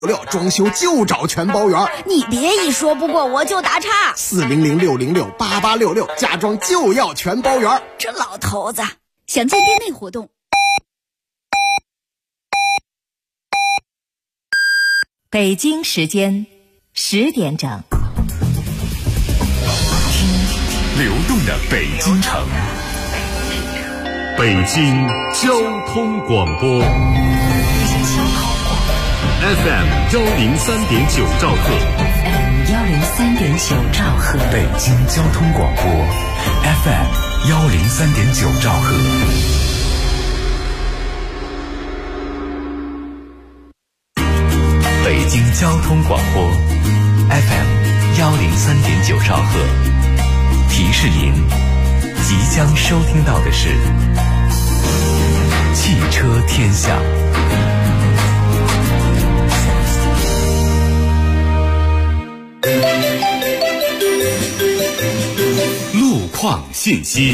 装修就找全包圆。 你别一说不过我就打岔。 400-606-8866，家装就要全包圆。 这老头子，详见店内活动。 北京时间10点整， 流动的北京城，北京交通广播 FM 103.9兆赫， FM 103.9兆赫， 北京交通广播 FM 103.9兆赫。北京交通广播 FM 103.9兆赫，提示您即将收听到的是汽车天下。路况信息。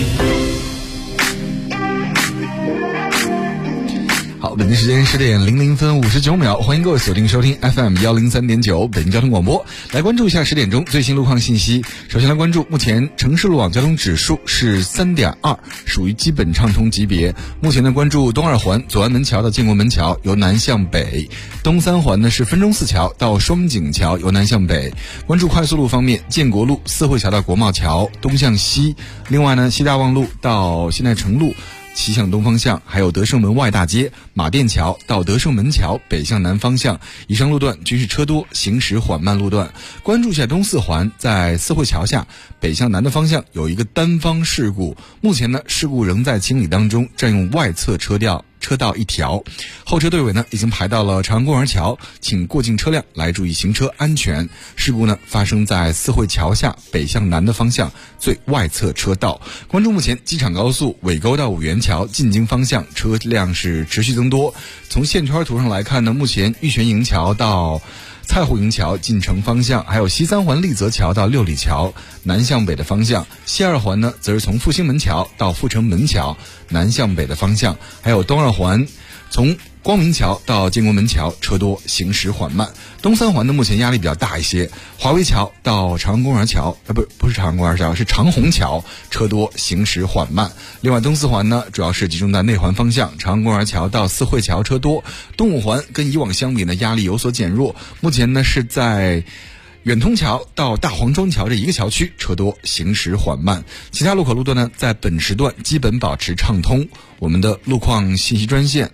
好，本期时间10点00分59秒，欢迎各位锁定收听 FM 103.9北京交通广播，来关注一下10点钟最新路况信息。首先来关注，目前城市路网交通指数是 3.2， 属于基本畅通级别。目前呢，关注东二环左安门桥到建国门桥由南向北，东三环呢是分钟寺桥到双井桥由南向北。关注快速路方面，建国路四惠桥到国贸桥东向西，另外呢西大望路到现代城路西向东方向，还有德胜门外大街马甸桥到德胜门桥北向南方向，以上路段均是车多行驶缓慢路段。关注一下东四环，在四惠桥下北向南的方向有一个单方事故，目前呢事故仍在清理当中，占用外侧车道一条，后车队尾呢已经排到了长安公园桥，请过境车辆来注意行车安全。事故呢发生在四惠桥下北向南的方向最外侧车道。关注目前机场高速尾沟到五元桥进京方向车辆是持续增多。从线圈图上来看呢，目前玉泉营桥到蔡湖营桥进城方向，还有西三环丽泽桥到六里桥南向北的方向，西二环呢则是从复兴门桥到阜成门桥南向北的方向，还有东二环从光明桥到建国门桥车多行驶缓慢。东三环的目前压力比较大一些，华威桥到长安公园桥不是长安公园桥，是长虹桥车多行驶缓慢。另外东四环呢主要是集中在内环方向，长安公园桥到四惠桥车多。东五环跟以往相比呢压力有所减弱，目前呢是在远通桥到大黄庄桥这一个桥区车多行驶缓慢，其他路口路段呢在本时段基本保持畅通。我们的路况信息专线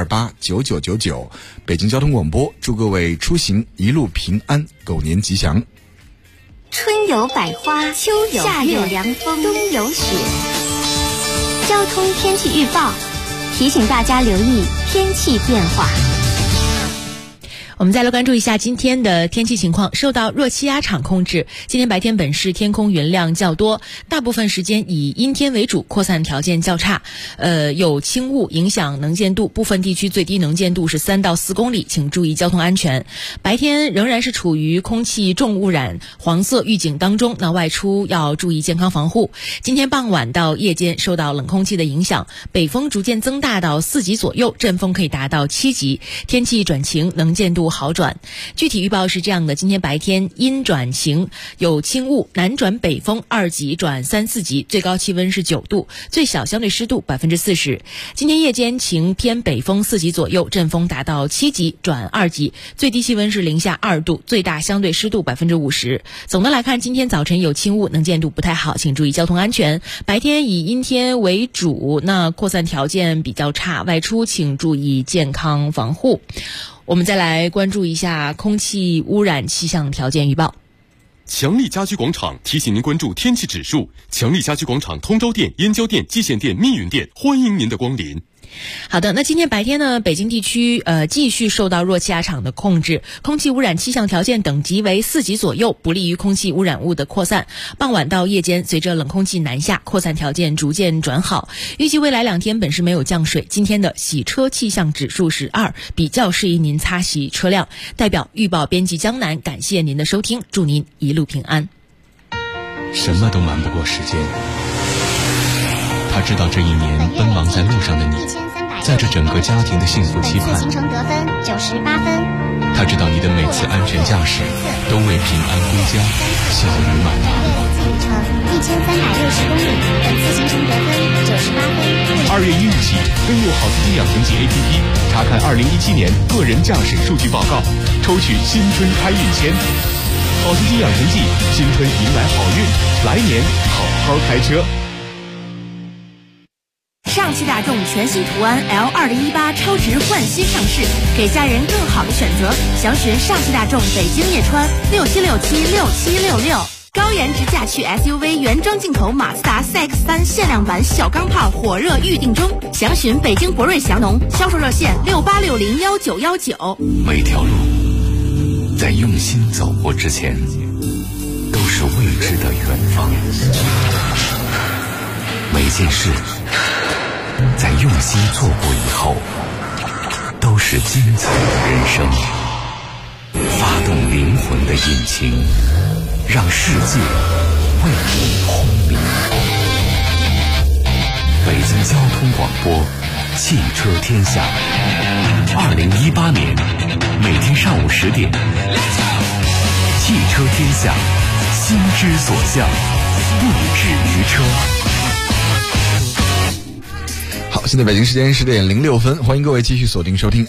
65289999，北京交通广播祝各位出行一路平安，狗年吉祥。 春有百花，秋有夏有凉风，冬有雪。交通天气预报提醒大家留意天气变化。 我们再来关注一下今天的天气情况。受到弱气压场控制，今天白天本市天空云量较多，大部分时间以阴天为主，扩散条件较差。有轻雾影响能见度，部分地区最低能见度是3到4公里，请注意交通安全。白天仍然是处于空气重污染黄色预警当中，那外出要注意健康防护。今天傍晚到夜间受到冷空气的影响，北风逐渐增大到4级左右，阵风可以达到7级，天气转晴，能见度好转。具体预报是这样的：今天白天阴转晴，有轻雾，南转北风2级转3、4级，最高气温是9度，最小相对湿度40%。今天夜间晴偏北风4级左右，阵风达到7级转2级，最低气温是零下2度，最大相对湿度50%。总的来看，今天早晨有轻雾，能见度不太好，请注意交通安全。白天以阴天为主，那扩散条件比较差，外出请注意健康防护。我们再来关注一下空气污染气象条件预报。 强力家居广场提醒您关注天气指数。强力家居广场通州店、燕郊店、蓟县店、密云店，欢迎您的光临。 好的，那今天白天呢，北京地区继续受到弱气压场的控制，空气污染气象条件等级为4级左右，不利于空气污染物的扩散。傍晚到夜间，随着冷空气南下，扩散条件逐渐转好。预计未来2天本市没有降水。今天的洗车气象指数是2，比较适宜您擦洗车辆。代表预报编辑江南，感谢您的收听，祝您一路平安。 什么都瞒不过时间，他知道这一年奔忙在路上的你，在这整个家庭的幸福期盼， 形成得分98分。 他知道你的每次安全驾驶都为平安归家效于满堂。 1360公里，本次行程得分98分。 2月1日起，登录好司机养成记 APP， 查看2017年个人驾驶数据报告，抽取新春开运签。好司机养成记，新春迎来好运，来年好好开车。 上汽大众全新途安 L2018 超值焕新上市，给家人更好的选择。详询上汽大众北京叶川67676766。高颜值驾趣 SUV 原装进口马自达 CX-3 限量版小钢炮火热预定中，详询北京博瑞祥农，销售热线68601919。 每条路在用心走过之前，都是未知的远方。每件事在用心做过以后，都是精彩的人生。发动灵魂的引擎，让世界为你轰鸣。北京交通广播，汽车天下。2018年，每天上午10点，汽车天下，心之所向，不止于车。 好，现在北京时间10点06分，欢迎各位继续锁定收听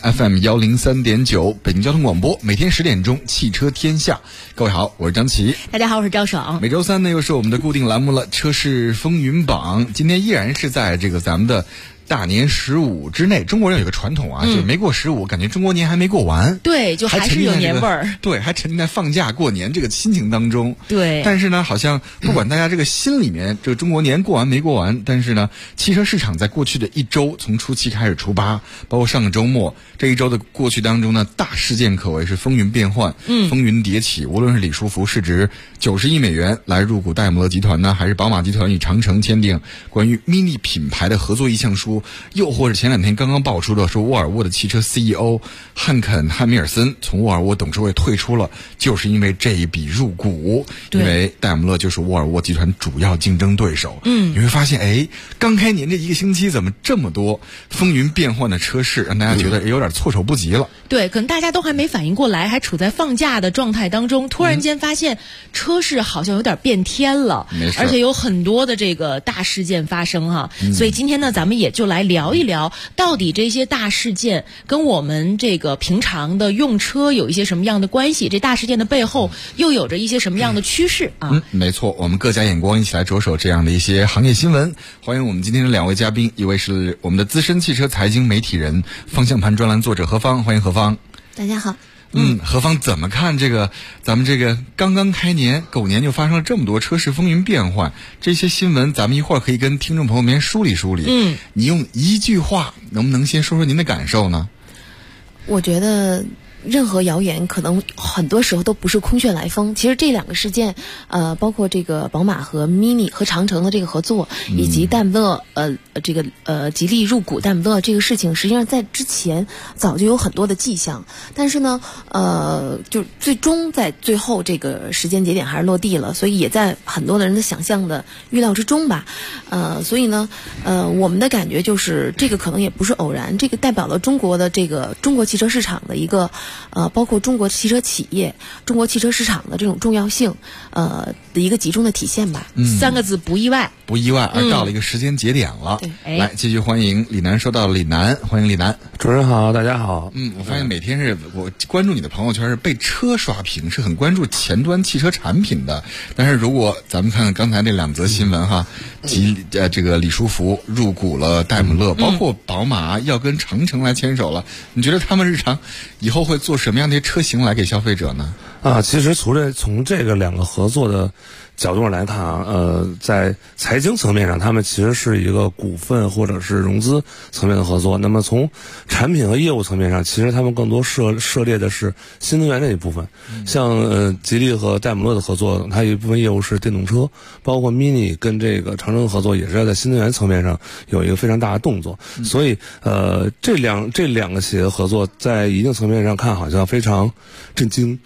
FM103.9 北京交通广播，每天10点钟汽车天下。各位好，我是张琪。 大家好，我是赵爽。 每周三呢又是我们的固定栏目了，车市风云榜。今天依然是在这个咱们的大年15之内。中国人有个传统啊，就是没过15，感觉中国年还没过完。 对，就还是有年味儿。 对，还沉浸在放假过年这个心情当中。 对。 但是呢，好像不管大家这个心里面这个中国年过完没过完，但是呢，汽车市场在过去的一周，从初7开始初8，包括上个周末这一周的过去当中呢，大事件可谓是风云变幻，风云迭起。无论是李书福市值90亿美元来入股戴姆勒集团呢，还是宝马集团与长城签订关于 MINI 品牌的合作意向书，又或者前2天刚刚爆出的说沃尔沃的汽车 CEO 汉肯·汉密尔森从沃尔沃董事会退出了，就是因为这一笔入股，因为戴姆勒就是沃尔沃集团主要竞争对手。你会发现，刚开年这一个星期怎么这么多风云变幻的车市，让大家觉得有点措手不及了。 对，可能大家都还没反应过来，还处在放假的状态当中，突然间发现车市好像有点变天了，而且有很多的这个大事件发生哈。所以今天呢，咱们也就来聊一聊，到底这些大事件跟我们这个平常的用车有一些什么样的关系？这大事件的背后又有着一些什么样的趋势啊？ 没错，我们各家眼光一起来着手这样的一些行业新闻。欢迎我们今天的2位嘉宾，一位是我们的资深汽车财经媒体人、方向盘专栏作者何芳，欢迎何芳。 大家好。 何芳怎么看这个咱们这个刚刚开年狗年就发生了这么多车市风云变幻，这些新闻咱们一会儿可以跟听众朋友们梳理梳理。你用一句话能不能先说说您的感受呢？ 我觉得任何谣言可能很多时候都不是空穴来风。其实这2个事件，包括这个宝马和 MINI 和长城的这个合作，以及戴姆勒吉利入股戴姆勒这个事情，实际上在之前早就有很多的迹象，但是呢，就最终在最后这个时间节点还是落地了，所以也在很多的人的想象的预料之中吧。所以呢，我们的感觉就是这个可能也不是偶然，这个代表了中国的这个中国汽车市场的一个包括中国汽车企业、中国汽车市场的这种重要性，的一个集中的体现吧。 3个字，不意外。 不意外，而到了一个时间节点了。来，继续欢迎李楠，说到了李楠，欢迎李楠。 主持人好，大家好。 我发现每天我关注你的朋友圈是被车刷屏，是很关注前端汽车产品的。但是如果咱们看看刚才那2则新闻哈，这个李书福入股了戴姆勒，包括宝马要跟长城来牵手了，你觉得他们日常以后会做什么样的车型来给消费者呢？ 其实从这个2个合作的角度上来看在财经层面上，他们其实是一个股份或者是融资层面的合作。那么从产品和业务层面上，其实他们更多涉猎的是新能源这一部分。像吉利和戴姆勒的合作，它有一部分业务是电动车，包括 MINI 跟这个长城合作，也是要在新能源层面上有一个非常大的动作。所以这两个企业的合作，在一定层面上看好像非常震惊。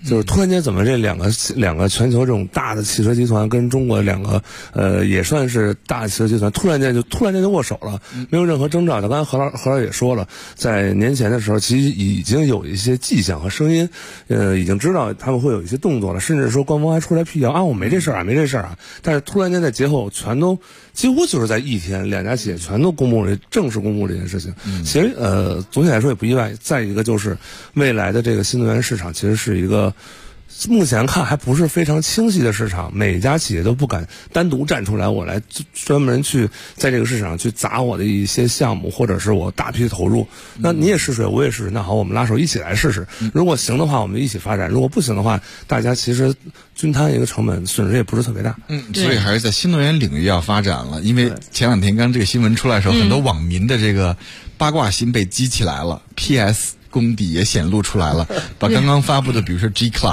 就是突然间怎么这两个全球这种大的汽车集团跟中国两个也算是大汽车集团突然间就握手了，没有任何征兆。刚才何老也说了，在年前的时候其实已经有一些迹象和声音，已经知道他们会有一些动作了，甚至说官方还出来辟谣啊，我没这事儿啊。但是突然间在节后全都几乎就是在一天，两家企业全都正式公布这件事情。其实总体来说也不意外。再一个就是未来的这个新能源市场其实是一个目前看还不是非常清晰的市场，每家企业都不敢单独站出来，我来专门去在这个市场去砸我的一些项目，或者是我大批投入。那你也试水，我也试水，那好，我们拉手一起来试试。如果行的话，我们一起发展；如果不行的话，大家其实均摊一个成本，损失也不是特别大。 所以还是在新能源领域要发展了。因为前两天刚这个新闻出来的时候，很多网民的这个八卦心被激起来了。PS功底也显露出来了，把刚刚发布的比如说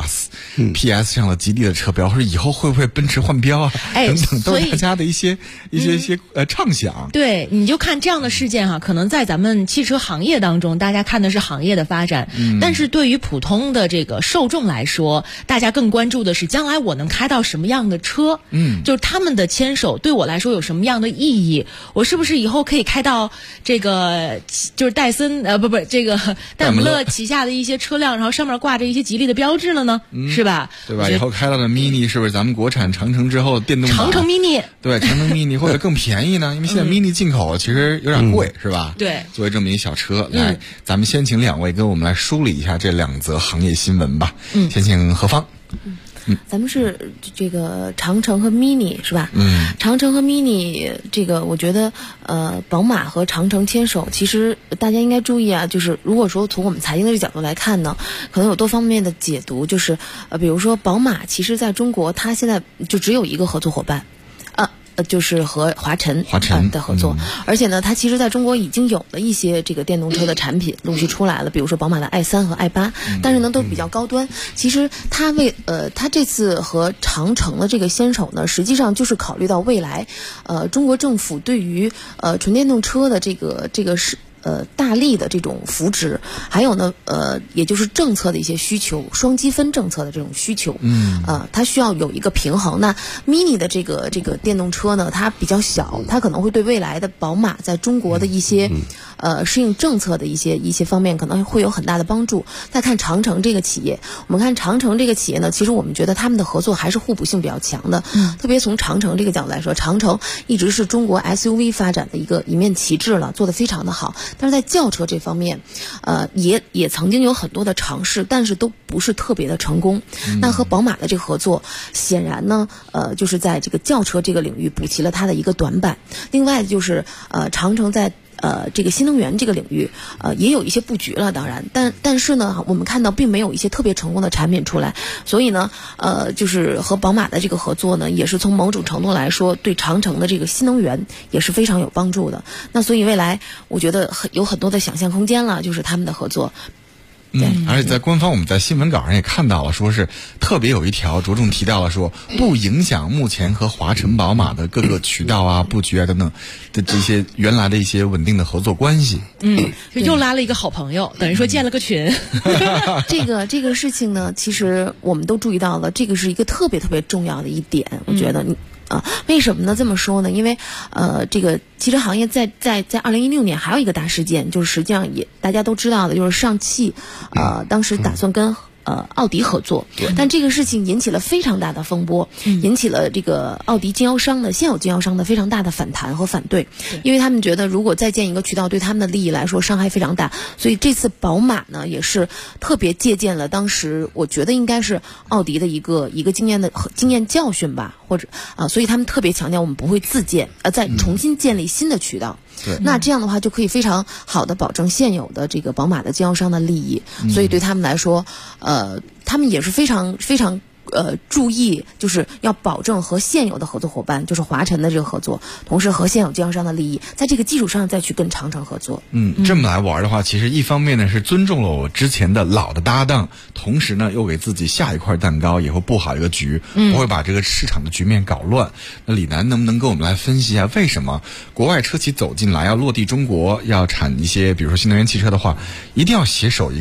G-Class、PS 上的吉利的车标，或者以后会不会奔驰换标啊，等等，都是大家的一些畅想。 对，你就看这样的事件哈，可能在咱们汽车行业当中，大家看的是行业的发展，但是对于普通的这个受众来说，大家更关注的是将来我能开到什么样的车，就是他们的牵手对我来说有什么样的意义，我是不是以后可以开到这个就是戴森这个戴姆勒旗下的一些车辆，然后上面挂着一些吉利的标志了呢，是吧？ 对吧？以后开到的 Mini 是不是咱们国产长城之后电动版？ 长城 Mini 对，长城 Mini 或者更便宜呢？因为现在 Mini 进口其实有点贵，是吧？ 对， 作为这么一小车，来，咱们先请两位跟我们来梳理一下这两则行业新闻吧。先请何芳。 咱们是这个长城和 Mini 是吧？长城和 Mini 这个我觉得宝马和长城牵手，其实大家应该注意啊，就是如果说从我们财经的这个角度来看呢，可能有多方面的解读，就是比如说宝马其实在中国它现在就只有一个合作伙伴。就是和华晨的合作，而且呢，它其实在中国已经有了一些这个电动车的产品陆续出来了，比如说宝马的 i3 和 i8，但是呢都比较高端。其实它它这次和长城的这个牵手呢，实际上就是考虑到未来中国政府对于纯电动车的这个是。大力的这种扶持，还有呢，也就是政策的一些需求，双积分政策的这种需求，它需要有一个平衡。那 Mini 的这个电动车呢，它比较小，它可能会对未来的宝马在中国的一些适应政策的一些方面可能会有很大的帮助。再看长城这个企业，我们看长城这个企业呢，其实我们觉得他们的合作还是互补性比较强的。特别从长城这个角度来说，长城一直是中国 SUV 发展的一面旗帜了，做得非常的好。但是在轿车这方面，也曾经有很多的尝试，但是都不是特别的成功。那和宝马的这个合作，显然呢，就是在这个轿车这个领域补齐了它的一个短板。另外就是长城在这个新能源这个领域，也有一些布局了，当然，但是呢，我们看到并没有一些特别成功的产品出来，所以呢，就是和宝马的这个合作呢，也是从某种程度来说，对长城的这个新能源也是非常有帮助的。那所以未来，我觉得有很多的想象空间了，就是他们的合作。 而且在官方我们在新闻稿上也看到了，说是特别有一条着重提到了说不影响目前和华晨宝马的各个渠道啊、布局啊等等的这些原来的一些稳定的合作关系。 就又拉了一个好朋友，等于说建了个群。 这个事情呢，其实我们都注意到了，这个是一个特别特别重要的一点，我觉得为什么呢？这么说呢？因为这个汽车行业在2016年还有一个大事件，就是实际上也大家都知道的，就是上汽当时打算跟奥迪合作，但这个事情引起了非常大的风波，引起了这个奥迪经销商的现有经销商的非常大的反弹和反对，因为他们觉得如果再建一个渠道，对他们的利益来说伤害非常大。所以这次宝马呢，也是特别借鉴了当时我觉得应该是奥迪的一个经验教训吧，或者所以他们特别强调我们不会自建，再重新建立新的渠道。那这样的话就可以非常好的保证现有的这个宝马的经销商的利益，所以对他们来说，他们也是非常非常注意，就是要保证和现有的合作伙伴，就是华晨的这个合作，同时和现有经销商的利益，在这个基础上再去跟长城合作。 这么来玩的话，其实一方面呢是尊重了我之前的老的搭档，同时呢又给自己下一块蛋糕，也会布好一个局，不会把这个市场的局面搞乱。那李楠能不能跟我们来分析一下，为什么国外车企走进来要落地中国，要产一些比如说新能源汽车的话，一定要携手一个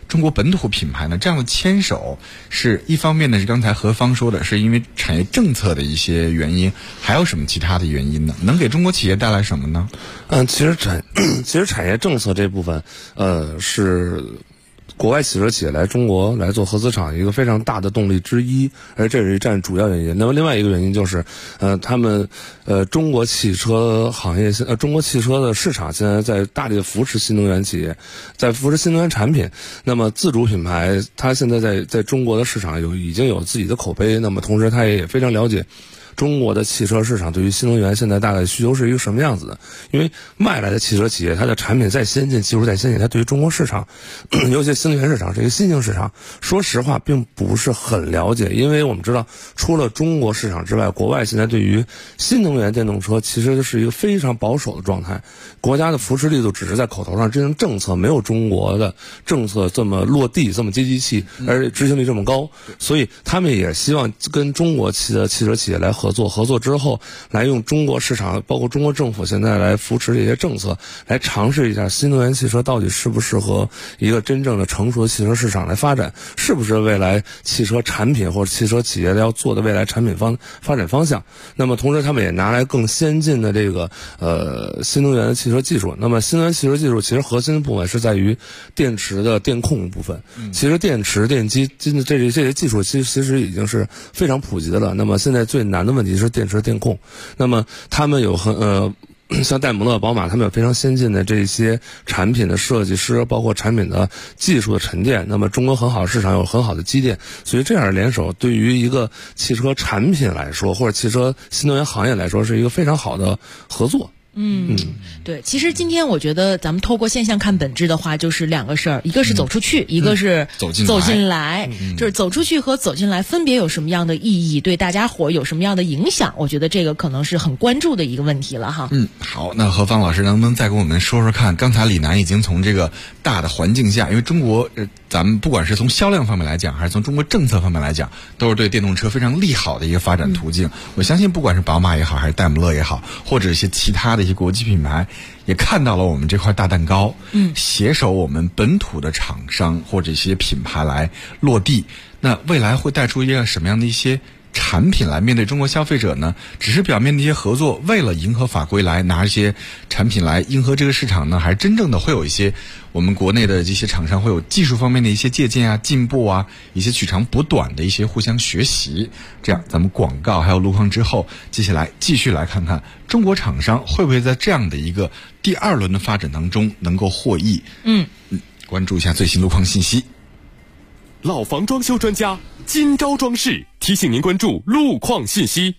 中国本土品牌呢？这样的牵手是一方面呢，是刚才何方说的，是因为产业政策的一些原因，还有什么其他的原因呢？能给中国企业带来什么呢？ 其实产业政策这部分，是国外汽车企业来中国来做合资厂一个非常大的动力之一，而这是占主要原因。那么另外一个原因就是，他们中国汽车行业中国汽车的市场现在在大力的扶持新能源企业，在扶持新能源产品。那么自主品牌它现在在中国的市场已经有自己的口碑，那么同时它也非常了解中国的汽车市场对于新能源现在大概需求是一个什么样子的？因为外来的汽车企业，它的产品再先进，技术再先进，它对于中国市场，尤其新能源市场是一个新兴市场，说实话并不是很了解。因为我们知道，除了中国市场之外，国外现在对于新能源电动车其实是一个非常保守的状态，国家的扶持力度只是在口头上，真正政策没有中国的政策这么落地，这么接地气，而且执行力这么高。所以他们也希望跟中国的汽车企业来合作之后，来用中国市场，包括中国政府现在来扶持这些政策，来尝试一下新能源汽车到底适不适合一个真正的成熟的汽车市场来发展，是不是未来汽车产品或者汽车企业要做的未来产品发展方向。那么同时他们也拿来更先进的这个新能源汽车技术。那么新能源汽车技术其实核心部分是在于电池的电控部分。其实电池、电机这些技术其实已经是非常普及的了。那么现在最难的问题是电池电控。那么他们有像戴姆勒、宝马，他们有非常先进的这些产品的设计师，包括产品的技术的沉淀。那么中国很好的市场有很好的积淀，所以这样的联手对于一个汽车产品来说，或者汽车新能源行业来说，是一个非常好的合作。 对，其实今天我觉得咱们透过现象看本质的话，就是两个事儿，一个是走出去，一个是走进来。就是走出去和走进来分别有什么样的意义，对大家伙有什么样的影响，我觉得这个可能是很关注的一个问题了哈。 好，那何芳老师能不能再给我们说说看，刚才李楠已经从这个大的环境下，因为中国咱们不管是从销量方面来讲，还是从中国政策方面来讲，都是对电动车非常利好的一个发展途径。我相信不管是宝马也好，还是戴姆勒也好，或者一些其他的一些国际品牌，也看到了我们这块大蛋糕，携手我们本土的厂商或者一些品牌来落地，那未来会带出一个什么样的一些产品来面对中国消费者呢？只是表面的一些合作，为了迎合法规来拿一些产品来迎合这个市场呢？还是真正的会有一些我们国内的这些厂商会有技术方面的一些借鉴啊、进步啊，一些取长补短的一些互相学习？这样咱们广告还有路况之后，接下来继续来看看中国厂商会不会在这样的一个第二轮的发展当中能够获益。关注一下最新路况信息。 老房装修专家金招装饰提醒您关注路况信息。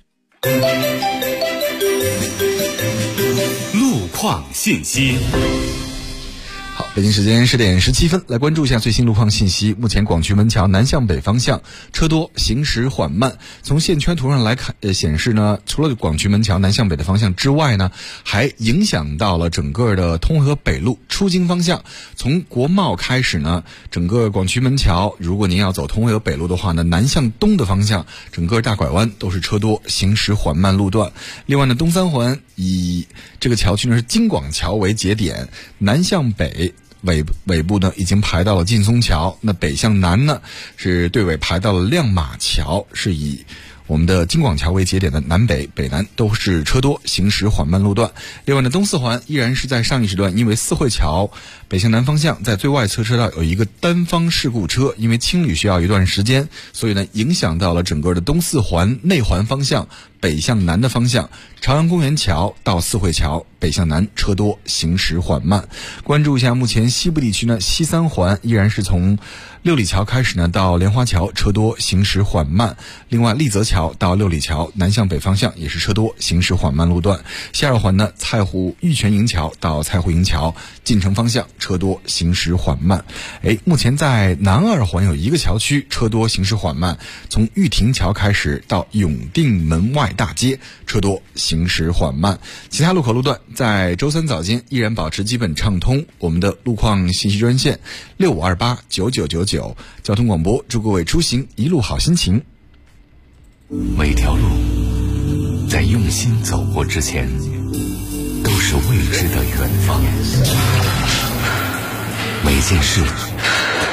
路况信息。 好，北京时间10点17分，来关注一下最新路况信息。目前广渠门桥南向北方向车多，行驶缓慢。从线圈图上来看，显示呢，除了广渠门桥南向北的方向之外呢，还影响到了整个的通河北路出京方向。从国贸开始呢，整个广渠门桥，如果您要走通河北路的话呢，南向东的方向，整个大拐弯都是车多，行驶缓慢路段。另外呢，东三环以这个桥区呢是京广桥为节点，南向北尾部呢已经排到了劲松桥，那北向南呢是队尾排到了亮马桥，是以我们的京广桥为节点的南北北南都是车多，行驶缓慢路段。另外呢，东四环依然是在上一时段，因为四惠桥北向南方向在最外侧车道有一个单方事故车，因为清理需要一段时间，所以呢影响到了整个的东四环内环方向北向南的方向，朝阳公园桥到四惠桥北向南车多，行驶缓慢。关注一下目前西部地区呢，西三环依然是从六里桥开始呢到莲花桥车多，行驶缓慢。另外丽泽桥到六里桥南向北方向也是车多，行驶缓慢路段。西二环呢，蔡湖玉泉营桥到蔡湖营桥进城方向车多，行驶缓慢。目前在南二环有一个桥区车多，行驶缓慢，从玉亭桥开始到永定门外大街车多，行驶缓慢。其他路口路段在周三早间依然保持基本畅通。我们的路况信息专线65289999，交通广播，祝各位出行一路好心情。 每条路在用心走过之前，都是未知的远方。每件事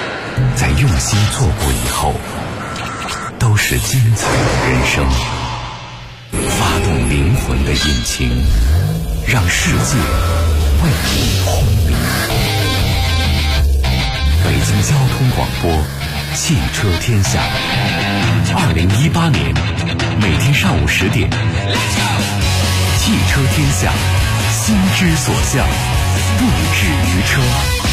在用心做过以后，都是精彩的人生。发动灵魂的引擎，让世界为你轰鸣。北京交通广播，汽车天下。2018年，每天上午10点，汽车天下，心之所向，不止于车。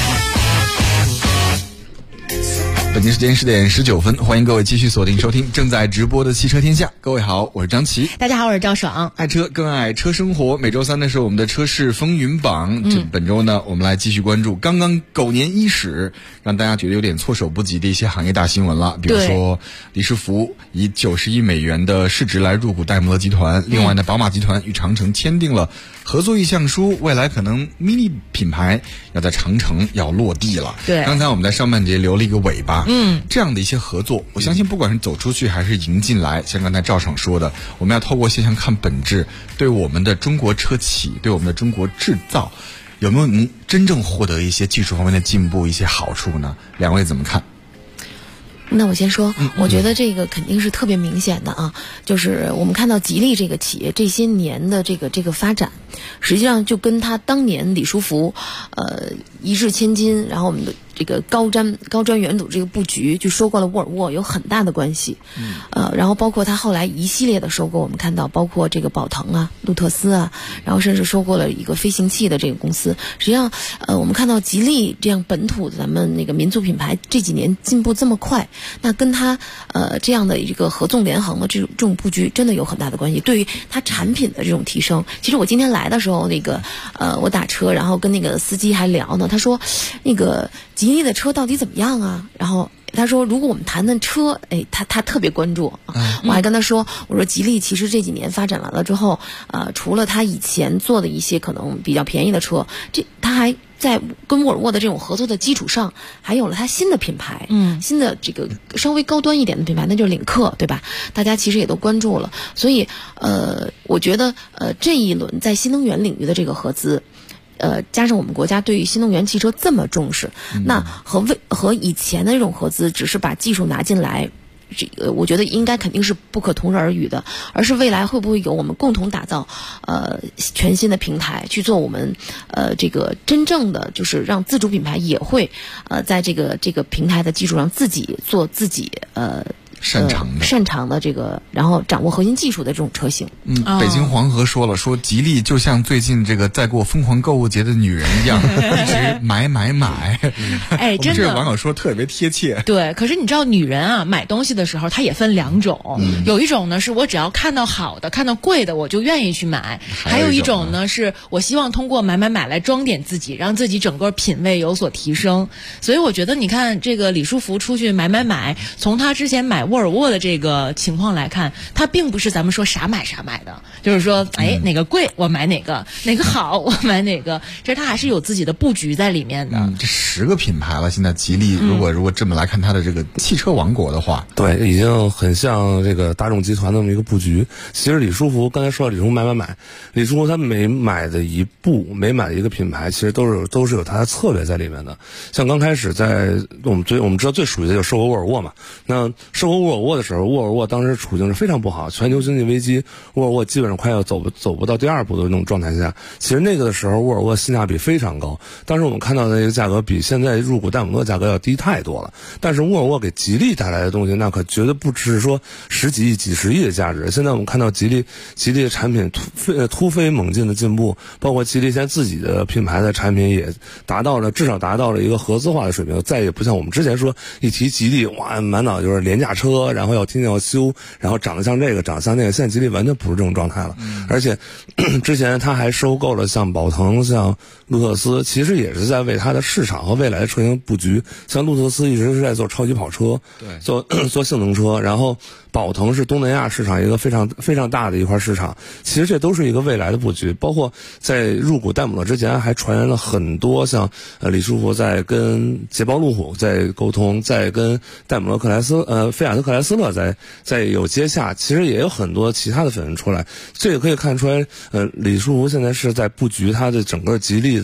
北京时间10点19分，欢迎各位继续锁定收听正在直播的汽车天下。各位好，我是张琪。 大家好，我是赵爽。 爱车更爱车生活，每周三的是我们的车市风云榜。本周呢，我们来继续关注刚刚狗年伊始，让大家觉得有点措手不及的一些行业大新闻了。比如说，李书福以90亿美元的市值来入股戴姆勒集团。另外呢，宝马集团与长城签订了合作意向书，未来可能 MINI 品牌要在长城要落地了。 对， 刚才我们在上半节留了一个尾巴。这样的一些合作，我相信不管是走出去还是迎进来，像刚才赵爽说的，我们要透过现象看本质，对我们的中国车企，对我们的中国制造，有没有能真正获得一些技术方面的进步，一些好处呢？两位怎么看？ 那我先说，我觉得这个肯定是特别明显的啊，就是我们看到吉利这个企业这些年的这个发展，实际上就跟他当年李书福一掷千金，然后我们的这个高瞻远瞩这个布局就收购了沃尔沃有很大的关系。然后包括他后来一系列的收购，我们看到包括这个宝腾啊、路特斯啊，然后甚至收购了一个飞行器的这个公司。实际上我们看到吉利这样本土的咱们那个民族品牌这几年进步这么快，那跟他这样的一个合纵连横的这种布局真的有很大的关系。对于他产品的这种提升，其实我今天来的时候，那个我打车，然后跟那个司机还聊呢，他说那个吉利的车到底怎么样啊？然后他说如果我们谈谈车，他特别关注啊。我还跟他说，我说吉利其实这几年发展完了之后，除了他以前做的一些可能比较便宜的车，他还在跟沃尔沃的这种合作的基础上，还有了它新的品牌，新的这个稍微高端一点的品牌，那就是领克，对吧？大家其实也都关注了，所以我觉得这一轮在新能源领域的这个合资，加上我们国家对于新能源汽车这么重视，那和以前的这种合资只是把技术拿进来，我觉得应该肯定是不可同日而语的，而是未来会不会有我们共同打造全新的平台，去做我们这个真正的就是让自主品牌也会在这个平台的基础上自己做自己擅长的这个，然后掌握核心技术的这种车型。 北京黄河说了，说吉利就像最近这个在过疯狂购物节的女人一样，一直买。 真的， 这个网友说特别贴切。 对，可是你知道女人啊，买东西的时候她也分两种，有一种呢是我只要看到好的、看到贵的我就愿意去买，还有一种呢是我希望通过买来装点自己，让自己整个品味有所提升。所以我觉得你看这个李书福出去买，从他之前买沃尔沃的这个情况来看，它并不是咱们说啥买的，就是说哪个贵我买哪个，哪个好我买哪个，这它还是有自己的布局在里面的。 这10个品牌了，现在吉利如果这么来看它的这个汽车王国的话， 对，已经很像这个大众集团那么一个布局。其实李书福刚才说到李书福买，李书福他每买的一步，每买的一个品牌，其实都是有他的策略在里面的。像刚开始在我们知道最熟悉的就是收购沃尔沃嘛，那收购沃尔沃的时候，沃尔沃当时处境是非常不好，全球经济危机，沃尔沃基本上快要走不到第二步的那种状态下。其实那个的时候，沃尔沃性价比非常高，当时我们看到的那个价格比现在入股戴姆勒价格要低太多了。但是沃尔沃给吉利带来的东西，那可绝对不只是说10几亿、几十亿的价值。现在我们看到吉利的产品突飞猛进的进步，包括吉利现在自己的品牌的产品也至少达到了一个合资化的水平，再也不像我们之前说一提吉利哇满脑就是廉价车，然后天天要修，然后长得像这个长得像那个。现在吉利完全不是这种状态了，而且之前他还收购了像宝腾、像路特斯，其实也是在为它的市场和未来的车型布局。像路特斯一直是在做超级跑车，对，做性能车，然后宝腾是东南亚市场一个非常非常大的一块市场。其实这都是一个未来的布局，包括在入股戴姆勒之前还传言了很多，像李书福在跟捷豹路虎在沟通，在跟戴姆勒菲亚特克莱斯勒在有接洽，其实也有很多其他的粉丝出来。这也可以看出来，李书福现在是在布局他的整个吉利的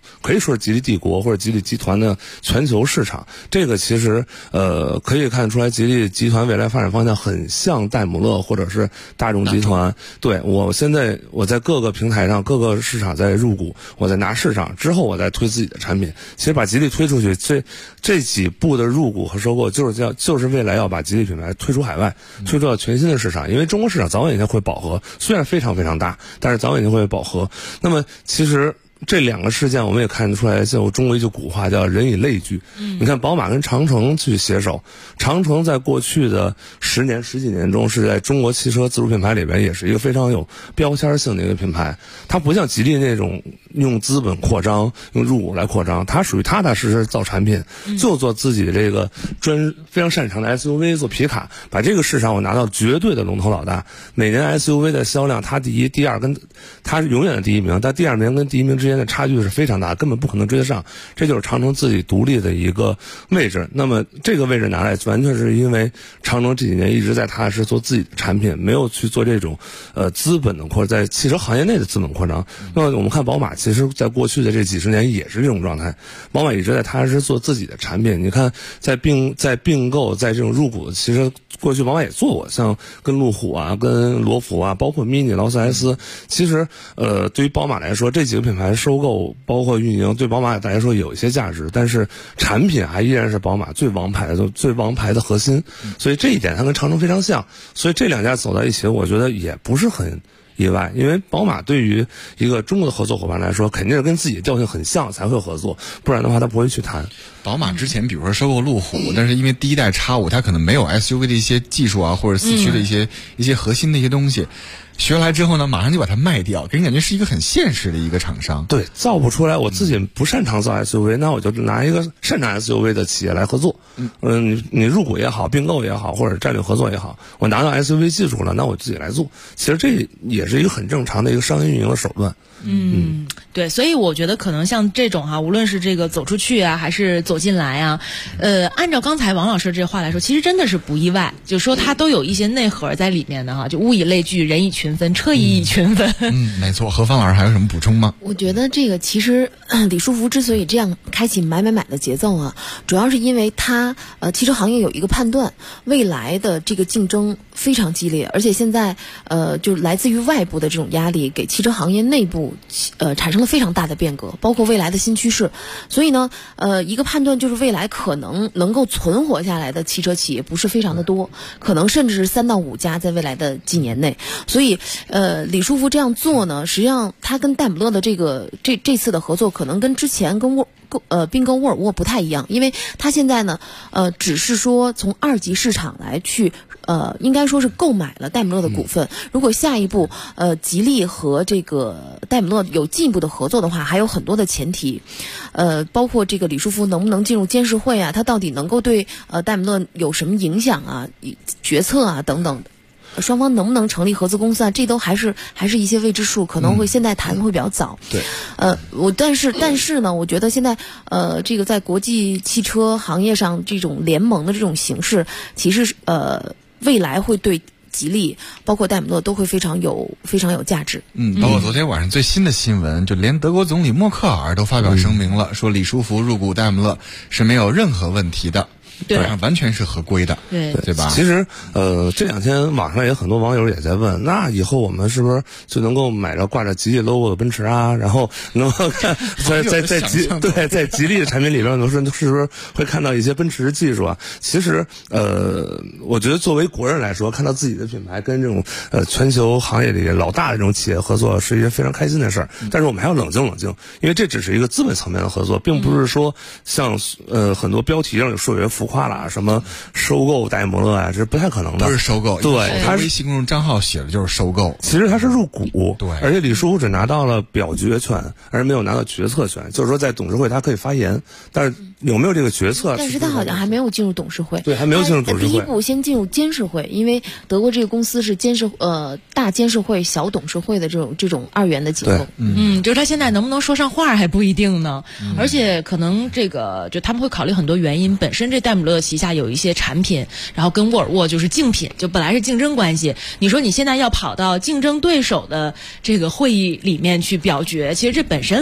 可以说是吉利帝国或者吉利集团的全球市场。这个其实可以看出来，吉利集团未来发展方向很像戴姆勒或者是大众集团。对，我现在我在各个平台上各个市场在入股，我在拿市场之后我再推自己的产品。其实把吉利推出去，这几步的入股和收购就是未来要把吉利品牌推出海外，推出到全新的市场。因为中国市场早晚一天会饱和，虽然非常非常大，但是早晚一天会饱和。那么其实这两个事件我们也看得出来，就中国一句古话叫人以类聚。你看宝马跟长城去携手，长城在过去的10几年中是在中国汽车自主品牌里边也是一个非常有标签性的一个品牌。它不像吉利那种用资本扩张，用入股来扩张，它属于踏踏实实造产品，就做自己的这个非常擅长的 SUV， 做皮卡，把这个市场我拿到绝对的龙头老大。每年 SUV 的销量，它第一、第二跟它是永远的第一名，但第二名跟第一名之间的差距是非常大，根本不可能追得上。这就是长城自己独立的一个位置。那么这个位置拿来，完全是因为长城这几年一直在踏踏实实做自己的产品，没有去做这种资本的或者在汽车行业内的资本扩张。那么我们看宝马，其实在过去的这几十年也是这种状态，宝马一直在踏踏实实做自己的产品。你看在并购在这种入股，其实过去宝马也做过，像跟路虎啊、跟罗孚啊，包括 MINI、劳斯莱斯。其实对于宝马来说，这几个品牌收购包括运营，对宝马来说有一些价值，但是产品还依然是宝马最王牌的核心。所以这一点它跟长城非常像，所以这两家走在一起，我觉得也不是很意外。因为宝马对于一个中国的合作伙伴来说，肯定是跟自己的调性很像才会合作，不然的话他不会去谈。 宝马之前比如说收购路虎，但是因为第一代X5它可能没有 SUV 的一些技术啊，或者四驱的一些核心的一些东西，学来之后呢，马上就把它卖掉，给人感觉是一个很现实的一个厂商。 对，造不出来，我自己不擅长造 SUV， 那我就拿一个擅长 SUV 的企业来合作。你入股也好，并购也好，或者战略合作也好，我拿到 SUV 技术了，那我自己来做。其实这也是一个很正常的一个商业运营的手段。 对，所以我觉得可能像这种无论是这个走出去啊，还是走进来啊，按照刚才王老师这话来说，其实真的是不意外，就说它都有一些内核在里面的哈，就物以类聚，人以群分，车以群分。 没错。何芳老师还有什么补充吗？ 我觉得这个其实李书福之所以这样开启买的节奏啊，主要是因为他汽车行业有一个判断，未来的这个竞争非常激烈，而且现在就来自于外部的这种压力，给汽车行业内部产生了非常大的变革，包括未来的新趋势。所以呢一个判断就是未来可能能够存活下来的汽车企业不是非常的多，可能甚至是3到5家在未来的几年内。所以李书福这样做呢，实际上他跟戴姆勒的这次的合作可能跟之前跟并购沃尔沃不太一样，因为他现在呢只是说从2级市场来去应该说是购买了戴姆勒的股份。如果下一步吉利和这个戴姆勒有进一步的合作的话，还有很多的前提，包括这个李书福能不能进入监事会啊，他到底能够对戴姆勒有什么影响啊、决策啊等等。双方能不能成立合资公司啊？这都还是一些未知数，可能会现在谈会比较早。 对， 但是呢，我觉得现在这个在国际汽车行业上这种联盟的这种形式，其实未来会对吉利包括戴姆勒都会非常有价值。 包括昨天晚上最新的新闻，就连德国总理默克尔都发表声明了，说李书福入股戴姆勒是没有任何问题的。 对， 完全是合规的，对吧？ 其实，这两天网上也很多网友也在问，那以后我们是不是就能够买着挂着吉利 logo 的奔驰啊？然后能够看在吉利的产品里边，是不是会看到一些奔驰技术啊？其实，我觉得作为国人来说，看到自己的品牌跟这种全球行业里老大的这种企业合作，是一件非常开心的事儿。但是我们还要冷静，因为这只是一个资本层面的合作，并不是说像很多标题上有说浮夸了，什么收购戴姆勒啊，这是不太可能的。 不是收购， 对，他微信公众账号写的就是收购， 其实他是入股， 对， 而且李书福只拿到了表决权，而没有拿到决策权，就是说在董事会他可以发言，但是有没有这个决策？ 但是他好像还没有进入董事会， 对，还没有进入董事会。 第一步先进入监事会，因为德国这个公司是大监事会、小董事会的这种2元的结构。 就是他现在能不能说上话还不一定呢。而且可能这个就他们会考虑很多原因，本身这戴姆勒旗下有一些产品，然后跟沃尔沃就是竞品，就本来是竞争关系。你说你现在要跑到竞争对手的这个会议里面去表决，其实这本身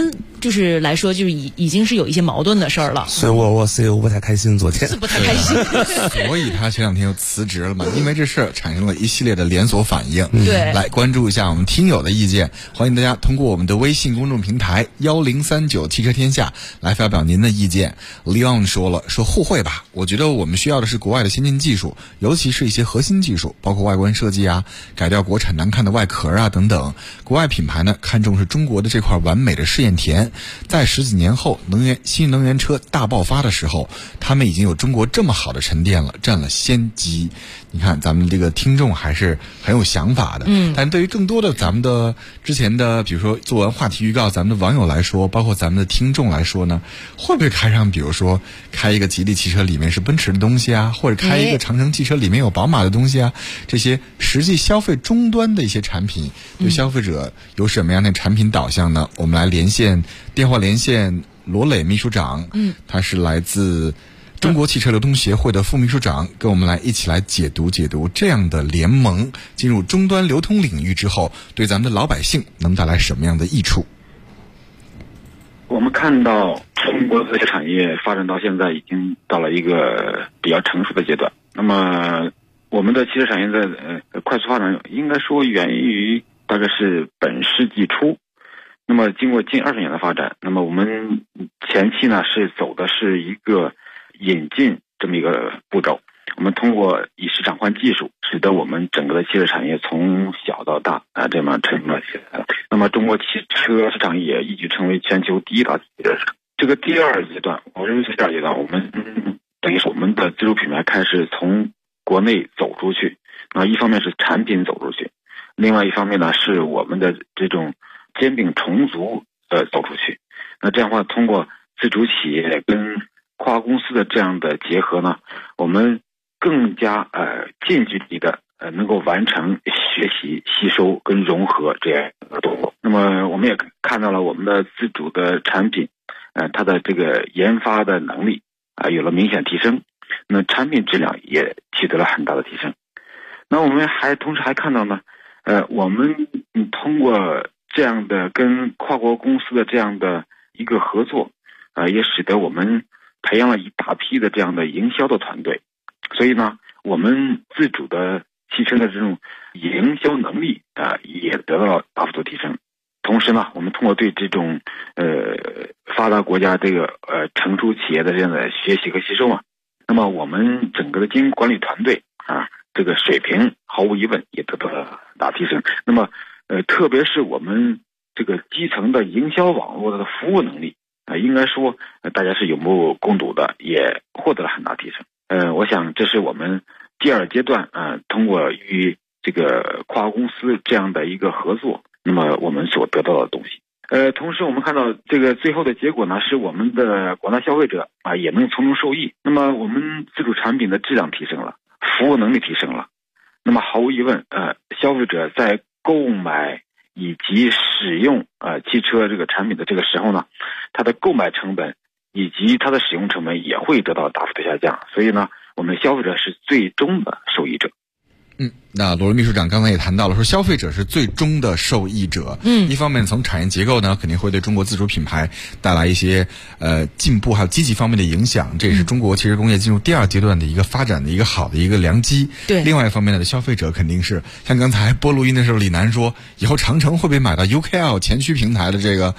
就是来说，就是已经是有一些矛盾的事儿了。 所以我 CEO 不太开心，昨天是不太开心。 所以他前2天又辞职了嘛，因为这事儿产生了一系列的连锁反应。 对， 来关注一下我们听友的意见，欢迎大家通过我们的微信公众平台1039汽车天下来发表您的意见。Leon 说了，说互惠吧，我觉得我们需要的是国外的先进技术，尤其是一些核心技术，包括外观设计啊，改掉国产难看的外壳啊等等。国外品牌呢，看重是中国的这块完美的试验田，在10几年后新能源车大爆发的时候，他们已经有中国这么好的沉淀了，占了先机。你看咱们这个听众还是很有想法的，但对于更多的咱们的之前的比如说做完话题预告咱们的网友来说，包括咱们的听众来说呢，会不会开上比如说开一个吉利汽车里面是奔驰的东西啊，或者开一个长城汽车里面有宝马的东西啊，这些实际消费终端的一些产品对消费者有什么样的产品导向呢？我们来电话连线罗磊秘书长，他是来自中国汽车流通协会的副秘书长，跟我们一起来解读这样的联盟进入终端流通领域之后，对咱们的老百姓能带来什么样的益处？ 我们看到中国的产业发展到现在已经到了一个比较成熟的阶段。那么我们的汽车产业的快速发展，应该说源于大概是本世纪初。那么经过近20年的发展，那么我们前期呢是走的是一个引进这么一个步骤，我们通过以市场换技术，使得我们整个的汽车产业从小到大这么成了起来了。那么中国汽车市场也一举成为全球第1大汽车市场。这个第2阶段，我认为是第2阶段，我们等于是我们的自主品牌开始从国内走出去。一方面是产品走出去，另外一方面呢是我们的这种兼并重组走出去。那这样的话，通过自主企业跟跨公司的这样的结合呢，我们更加近距离的能够完成学习、吸收跟融合这样的动作。那么我们也看到了我们的自主的产品，它的这个研发的能力有了明显提升，那产品质量也取得了很大的提升。那我们同时还看到呢，我们通过这样的跟跨国公司的这样的一个合作，也使得我们培养了一大批的这样的营销的团队。所以呢，我们自主的汽车的这种营销能力也得到了大幅度提升。同时呢，我们通过对这种发达国家这个成熟企业的这样的学习和吸收那么我们整个的经营管理团队这个水平毫无疑问也得到了大提升。那么特别是我们这个基层的营销网络的服务能力应该说大家是有目共睹的，也获得了很大提升。我想这是我们第2阶段通过与这个跨公司这样的一个合作，那么我们所得到的东西。同时我们看到这个最后的结果呢，是我们的广大消费者也能从中受益。那么我们自主产品的质量提升了，服务能力提升了，那么毫无疑问消费者在购买以及使用汽车这个产品的这个时候呢，它的购买成本以及它的使用成本也会得到大幅的下降。所以呢，我们消费者是最终的受益者。 那罗秘书长刚才也谈到了，说消费者是最终的受益者。一方面从产业结构呢，肯定会对中国自主品牌带来一些进步还有积极方面的影响，这也是中国汽车工业进入第2阶段的一个发展的一个好的一个良机。 对， 另外一方面呢，消费者肯定是像刚才播录音的时候，李楠说以后长城会不会买到 UKL 前驱平台的这个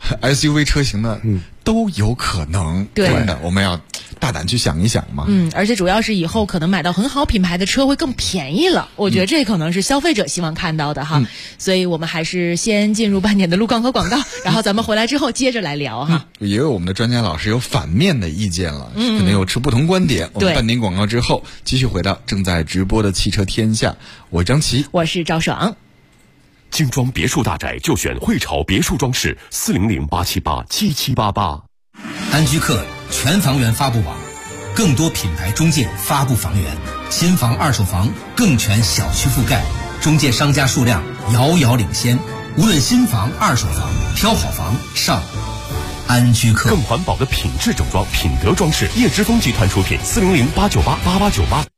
SUV 车型呢？都有可能。 对， 真的我们要大胆去想一想嘛。 而且主要是以后可能买到很好品牌的车会更便宜了，我觉得这可能是消费者希望看到的哈。所以我们还是先进入半点的路况和广告，然后咱们回来之后接着来聊哈。 也有我们的专家老师有反面的意见了，可能有持不同观点。我们半点广告之后继续回到正在直播的汽车天下，我张琪， 我是赵爽。 精装别墅大宅就选汇潮别墅装饰，400-878-7788。 安居客全房源发布网，更多品牌中介发布房源，新房二手房更全小区覆盖，中介商家数量遥遥领先。无论新房二手房，挑好房上安居客。 更环保的品质整装，品德装饰，叶之峰集团出品，400-898-8898。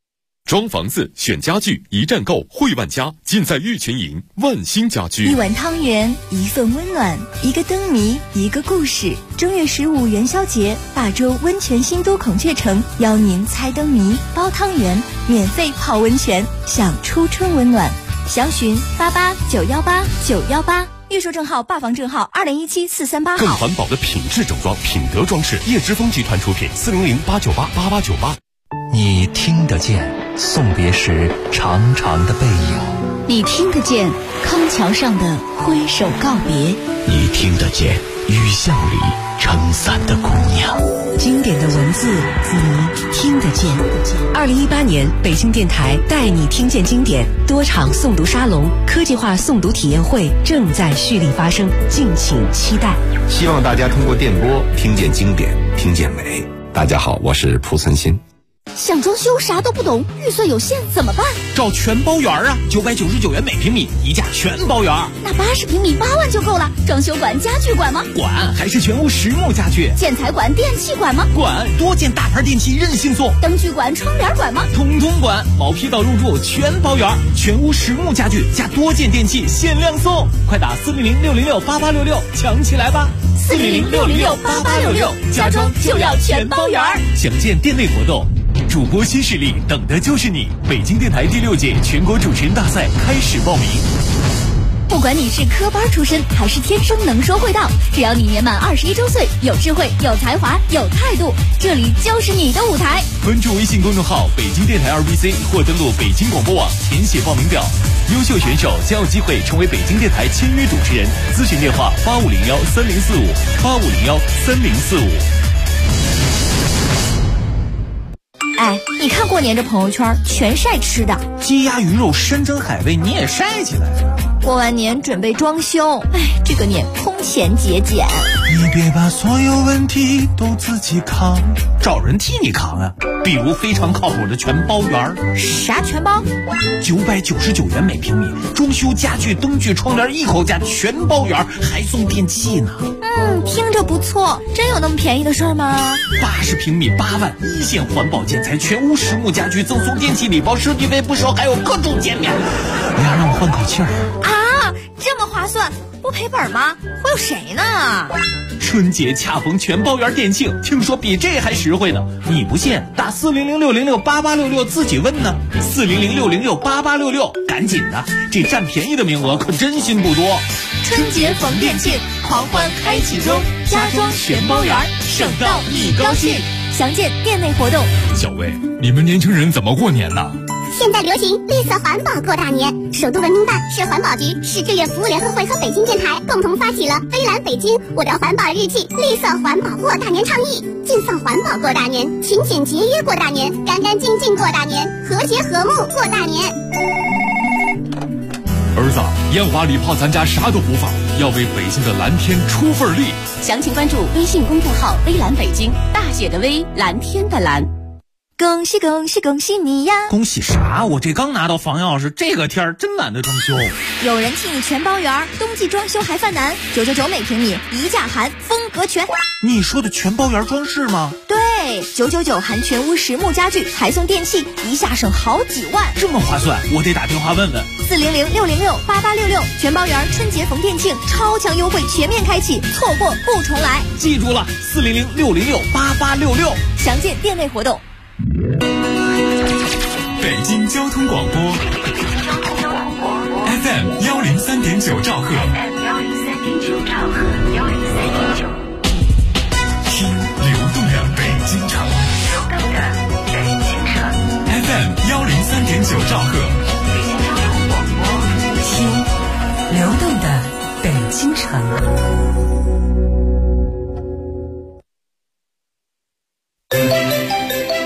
装房子选家具，一站购汇万家，尽在玉泉营万兴家居。 一碗汤圆，一份温暖，一个灯谜，一个故事。正月15元宵节，大洲温泉新都孔雀城邀您猜灯谜、包汤圆，免费泡温泉，享初春温暖。详询88918918，预售证号、霸房证号2017-438号。 更环保的品质整装，品德装饰，叶之峰集团出品，400-898-8898。 你听得见送别时长长的背影， 你听得见康桥上的挥手告别， 你听得见雨巷里撑伞的姑娘。 经典的文字，你听得见。2018年，北京电台带你听见经典多场诵读沙龙、科技化诵读体验会正在蓄力发生，敬请期待。 希望大家通过电波听见经典，听见美。大家好，我是蒲存昕。 想装修啥都不懂，预算有限怎么办？ 找全包园啊，999元每平米，一价全包园。 那80平米8万就够了。装修管、家具管吗？ 管，还是全屋实木家具。 建材管、电器管吗？ 管，多件大牌电器任性送。 灯具管、窗帘管吗？ 统统管，毛坯到入住全包园，全屋实木家具加多件电器限量送，快打400-606-8866抢起来吧！400-606-8866，家装就要全包园。详见店内活动。主播新势力，等的就是你！北京电台第6届全国主持人大赛开始报名。 不管你是科班出身还是天生能说会道，只要你年满21周岁，有智慧、有才华、有态度，这里就是你的舞台。 关注微信公众号北京电台2BC 或登录北京广播网填写报名表，优秀选手将有机会成为北京电台签约主持人。咨询电话8501-3045，8501-3045。 哎，你看过年这朋友圈全晒吃的， 鸡鸭鱼肉山珍海味你也晒起来了。 过完年准备装修，哎，这个年空前节俭。 你别把所有问题都自己扛，找人替你扛啊。比如非常靠谱的全包园。 啥全包 ？999元每平米，装修家具、灯具、窗帘一口价全包园，还送电器呢。 听着不错，真有那么便宜的事儿吗 ？80平米8万，一线环保建材，全屋实木家具，赠送电器礼包，设计费不收，还有各种减免。哎呀，让我换口气儿啊！这么划算，不赔本吗？忽悠谁呢？ 春节恰逢全包园店庆，听说比这还实惠呢。你不信？打400-606-8866自己问呢。400-606-8866，赶紧的，这占便宜的名额可真心不多。 春节逢店庆，狂欢开启中，家装全包园，省到你高兴。详见店内活动。 小魏，你们年轻人怎么过年呢？ 现在流行绿色环保过大年，首都文明办、市环保局、市志愿服务联合会和北京电台共同发起了飞蓝北京我的环保日记绿色环保过大年倡议，尽放环保过大年，勤俭节约过大年，干干净净过大年，和谐和睦过大年。 儿子，烟花礼炮咱家啥都不放，要为北京的蓝天出份力。 详情关注微信公众号微蓝北京，大写的微，蓝天的蓝。恭喜恭喜恭喜你呀！ 恭喜啥？我这刚拿到房钥匙，这个天儿真懒得装修。 有人替你全包圆，冬季装修还犯难，999每平米，一价含，风格全。 你说的全包圆装饰吗？ 对，999含全屋实木家具，还送电器，一下省好几万。 这么划算，我得打电话问问。 400-606-8866，全包圆春节逢店庆，超强优惠全面开启，错过不重来。 记住了，400-606-8866， 详见店内活动。 北京交通广播 FM 103.9兆赫，听流动的北京城，FM 103.9兆赫， 听流动的北京城。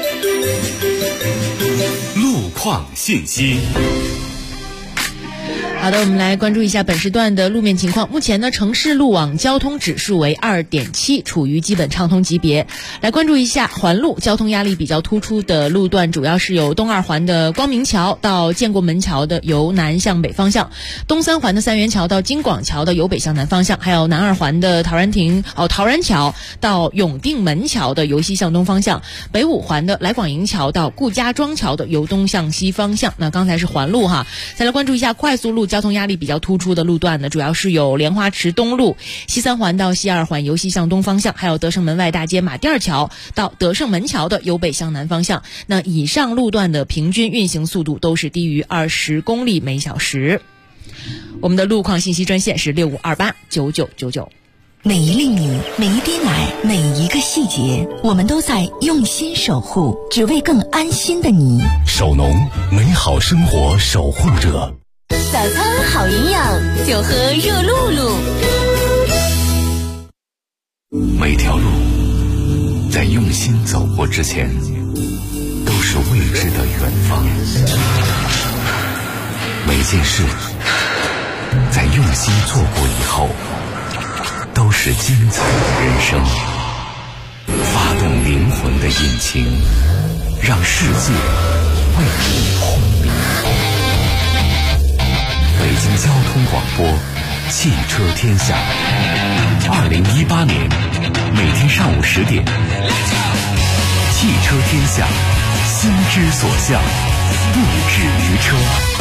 路况信息。 好的，我们来关注一下本时段的路面情况。目前呢，城市路网交通指数为 2.7， 处于基本畅通级别。来关注一下环路交通压力比较突出的路段，主要是有东二环的光明桥到建国门桥的由南向北方向，东三环的三元桥到京广桥的由北向南方向，还有南二环的陶然桥到永定门桥的由西向东方向，北五环的来广营桥到顾家庄桥的由东向西方向。那刚才是环路哈，再来关注一下快速路交通压力比较突出的路段呢，主要是有莲花池东路西三环到西二环由西向东方向，还有德胜门外大街马甸桥到德胜门桥的由北向南方向。那以上路段的平均运行速度都是低于20公里每小时。我们的路况信息专线是65289999。 每一粒米，每一滴奶，每一个细节，我们都在用心守护，只为更安心的你。 守农，美好生活守护者。 早餐好营养，就喝热露露。 每条路在用心走过之前，都是未知的远方。每件事在用心做过以后，都是精彩的人生。发动灵魂的引擎，让世界为你轰鸣。北京交通广播，汽车天下。2018年每天上午10点，汽车天下，心之所向，不止于车。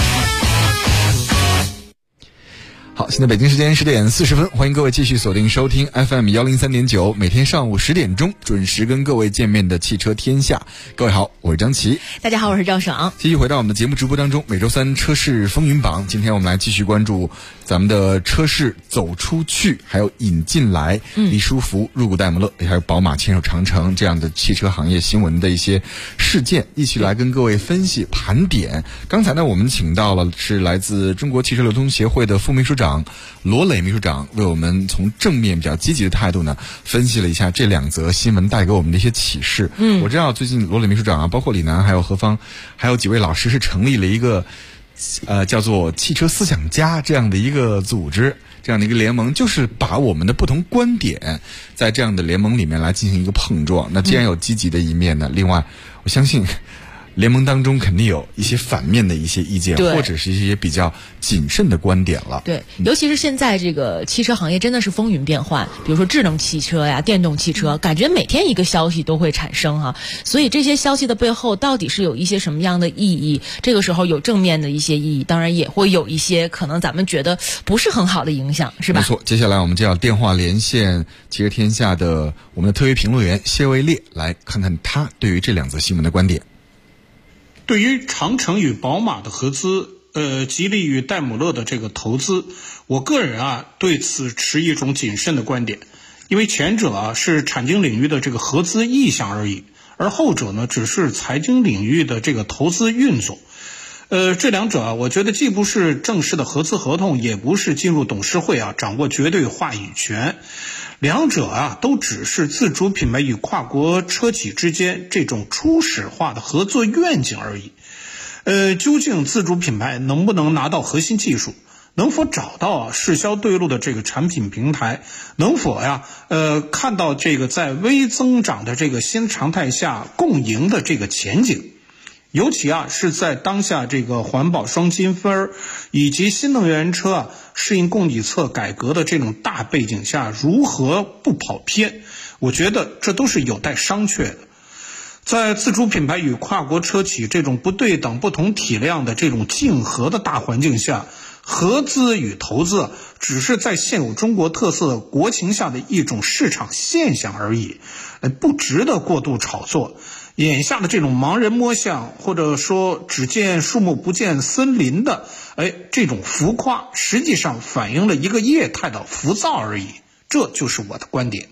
好，现在北京时间10点40分，欢迎各位继续锁定收听 FM 103.9，每天上午10点钟准时跟各位见面的汽车天下。各位好，我是张琪。 大家好，我是赵爽。 继续回到我们的节目直播当中，每周三车市风云榜，今天我们来继续关注咱们的车市走出去，还有引进来，离舒服入股戴姆勒，还有宝马牵手长城这样的汽车行业新闻的一些事件，一起来跟各位分析盘点。刚才呢，我们请到了是来自中国汽车流通协会的副秘书长罗磊秘书长，为我们从正面比较积极的态度呢，分析了一下这两则新闻带给我们的一些启示。我知道最近罗磊秘书长啊，包括李楠还有何芳，还有几位老师是成立了一个叫做汽车思想家这样的一个组织，这样的一个联盟，就是把我们的不同观点在这样的联盟里面来进行一个碰撞。那既然有积极的一面呢，另外我相信联盟当中肯定有一些反面的一些意见，或者是一些比较谨慎的观点了。 对，尤其是现在这个汽车行业真的是风云变幻，比如说智能汽车呀、电动汽车，感觉每天一个消息都会产生哈。所以这些消息的背后到底是有一些什么样的意义？这个时候有正面的一些意义，当然也会有一些可能咱们觉得不是很好的影响，是吧？ 没错，接下来我们就要电话连线汽车天下的我们的特约评论员谢卫烈，来看看他对于这两则新闻的观点。 对于长城与宝马的合资，吉利与戴姆勒的这个投资，我个人对此持一种谨慎的观点，因为前者是产经领域的这个合资意向而已，而后者呢只是财经领域的这个投资运作。这两者我觉得既不是正式的合资合同，也不是进入董事会掌握绝对话语权。两者都只是自主品牌与跨国车企之间这种初始化的合作愿景而已。究竟自主品牌能不能拿到核心技术，能否找到市销对路的这个产品平台，能否看到这个在微增长的这个新常态下共赢的这个前景，尤其是在当下这个环保双积分以及新能源车适应供给侧改革的这种大背景下，如何不跑偏，我觉得这都是有待商榷的。在自主品牌与跨国车企这种不对等不同体量的这种竞合的大环境下，合资与投资只是在现有中国特色国情下的一种市场现象而已，不值得过度炒作。眼下的这种盲人摸象，或者说只见树木不见森林的这种浮夸，实际上反映了一个业态的浮躁而已，这就是我的观点。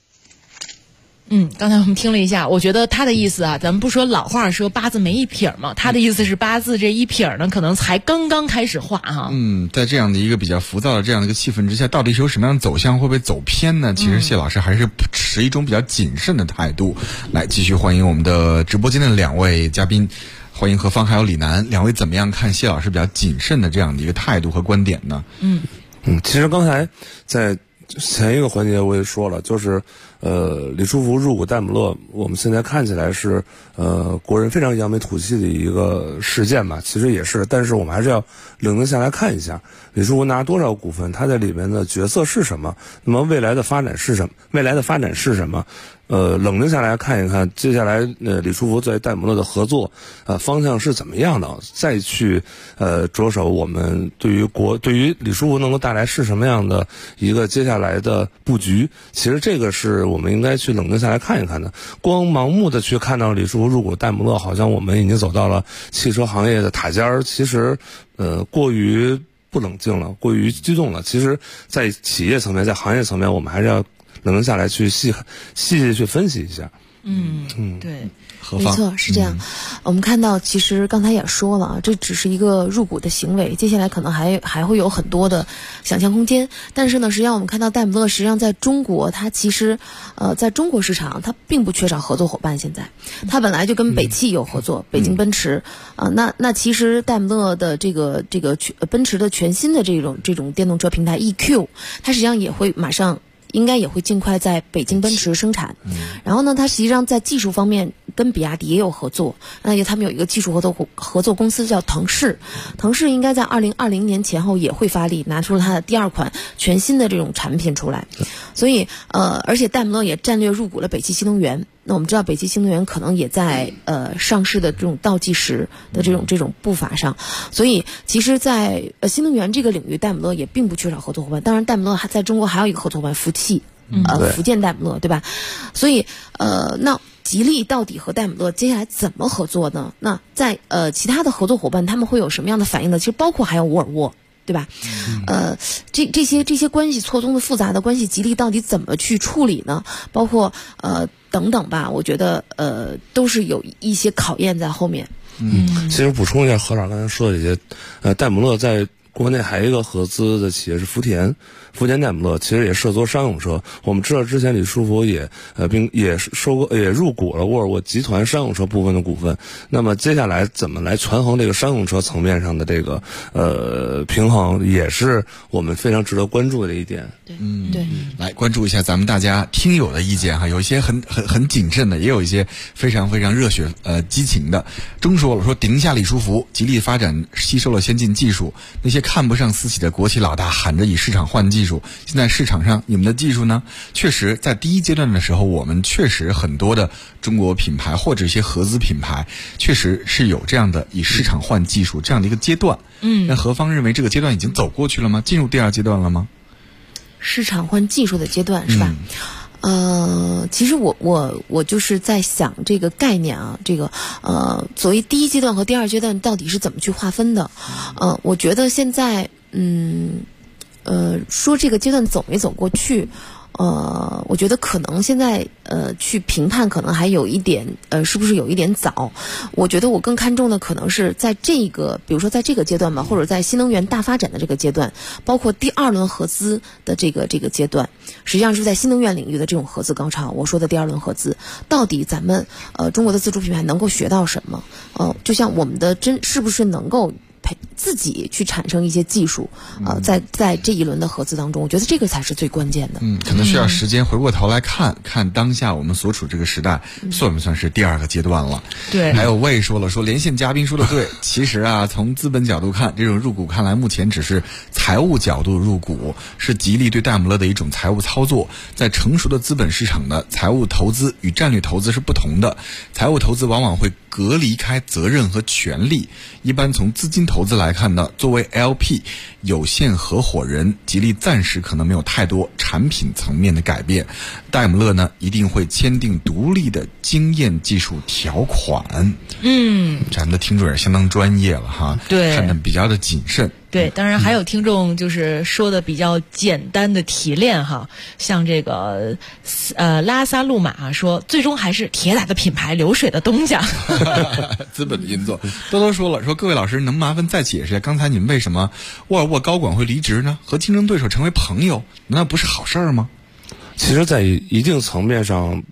刚才我们听了一下，我觉得他的意思咱们不说老话说八字没一撇嘛，他的意思是八字这一撇呢，可能才刚刚开始画哈。 在这样的一个比较浮躁的这样的一个气氛之下，到底是有什么样的走向，会不会走偏呢？其实谢老师还是持一种比较谨慎的态度。来，继续欢迎我们的直播间的两位嘉宾。 欢迎何芳还有李楠两位，怎么样看谢老师比较谨慎的这样的一个态度和观点呢？ 其实刚才在前一个环节我也说了，就是李书福入股戴姆勒，我们现在看起来是国人非常扬眉吐气的一个事件吧，其实也是，但是我们还是要冷静下来看一下李书福拿多少股份，他在里面的角色是什么，那么未来的发展是什么？冷静下来看一看，接下来李书福在戴姆勒的合作方向是怎么样的，再去着手我们对于李书福能够带来是什么样的一个接下来的布局。其实这个是我们应该去冷静下来看一看的。光盲目的去看到李书福入股戴姆勒，好像我们已经走到了汽车行业的塔尖儿，其实过于不冷静了，过于激动了。其实在企业层面，在行业层面，我们还是要冷静下来去细细去分析一下。 对， 没错，是这样。我们看到，其实刚才也说了，这只是一个入股的行为，接下来可能还会有很多的想象空间。但是呢，实际上我们看到戴姆勒实际上在中国，它其实在中国市场它并不缺少合作伙伴。现在它本来就跟北汽有合作，北京奔驰那其实戴姆勒的这个奔驰的全新的这种电动车平台 EQ， 它实际上也会应该也会尽快在北京奔驰生产。然后呢，它实际上在技术方面跟比亚迪也有合作，他们有一个技术合作公司叫腾势应该在2020年前后也会发力，拿出了它的第2款全新的这种产品出来。所以而且戴姆勒也战略入股了北汽新能源。那我们知道北汽新能源可能也在上市的这种倒计时的这种步伐上，所以其实在新能源这个领域，戴姆勒也并不缺少合作伙伴。当然戴姆勒在中国还有一个合作伙伴福汽，福建戴姆勒，对吧？所以那吉利到底和戴姆勒接下来怎么合作呢？那在其他的合作伙伴他们会有什么样的反应呢？其实包括还有沃尔沃，对吧？这些关系错综的复杂的关系，吉利到底怎么去处理呢？包括等等吧，我觉得都是有一些考验在后面。 其实补充一下何老师刚才说的这些，戴姆勒在国内还有一个合资的企业是福田戴姆勒，其实也涉足商用车。我们知道之前李书福也入股了沃尔沃集团商用车部分的股份。那么接下来怎么来权衡这个商用车层面上的这个平衡，也是我们非常值得关注的一点。 对， 来关注一下咱们大家听友的意见哈，有一些很谨慎的，也有一些非常非常热血激情的。中说了，说顶一下李书福，吉利发展吸收了先进技术，那些看不上私企的国企老大喊着以市场换技术，现在市场上你们的技术呢？确实在第一阶段的时候，我们确实很多的中国品牌或者一些合资品牌确实是有这样的以市场换技术这样的一个阶段。那何方认为这个阶段已经走过去了吗？进入第2阶段了吗？ 市场换技术的阶段是吧？其实我就是在想这个概念啊，这个所谓第1阶段和第2阶段到底是怎么去划分的？我觉得现在说这个阶段走没走过去，我觉得可能现在去评判可能还有一点是不是有一点早。我觉得我更看重的可能是在这个比如说在这个阶段吧，或者在新能源大发展的这个阶段，包括第2轮合资的这个阶段，实际上是在新能源领域的这种合资高潮。我说的第2轮合资，到底咱们中国的自主品牌能够学到什么？就像我们的是不是能够自己去产生一些技术，在这一轮的合资当中，我觉得这个才是最关键的。 可能需要时间回过头来看当下我们所处这个时代，算不算是第2个阶段了？ 对。 还有魏说了，说连线嘉宾说的对，其实啊，从资本角度看，这种入股看来目前只是财务角度入股，是吉利对戴姆勒的一种财务操作。在成熟的资本市场的财务投资与战略投资是不同的，财务投资往往会隔离开责任和权利。一般从资金投资来看呢，作为 LP 有限合伙人，吉利暂时可能没有太多产品层面的改变，戴姆勒呢一定会签订独立的经验技术条款。咱们的听众也相当专业了哈， 对， 看得比较的谨慎。 对，当然还有听众就是说的比较简单的提炼哈，像这个拉萨路马说，最终还是铁打的品牌，流水的东家。 资本的运作，多多说了，说各位老师能麻烦再解释一下，刚才你们为什么沃尔沃高管会离职呢？和竞争对手成为朋友，难道不是好事儿吗？ 其实在一定层面上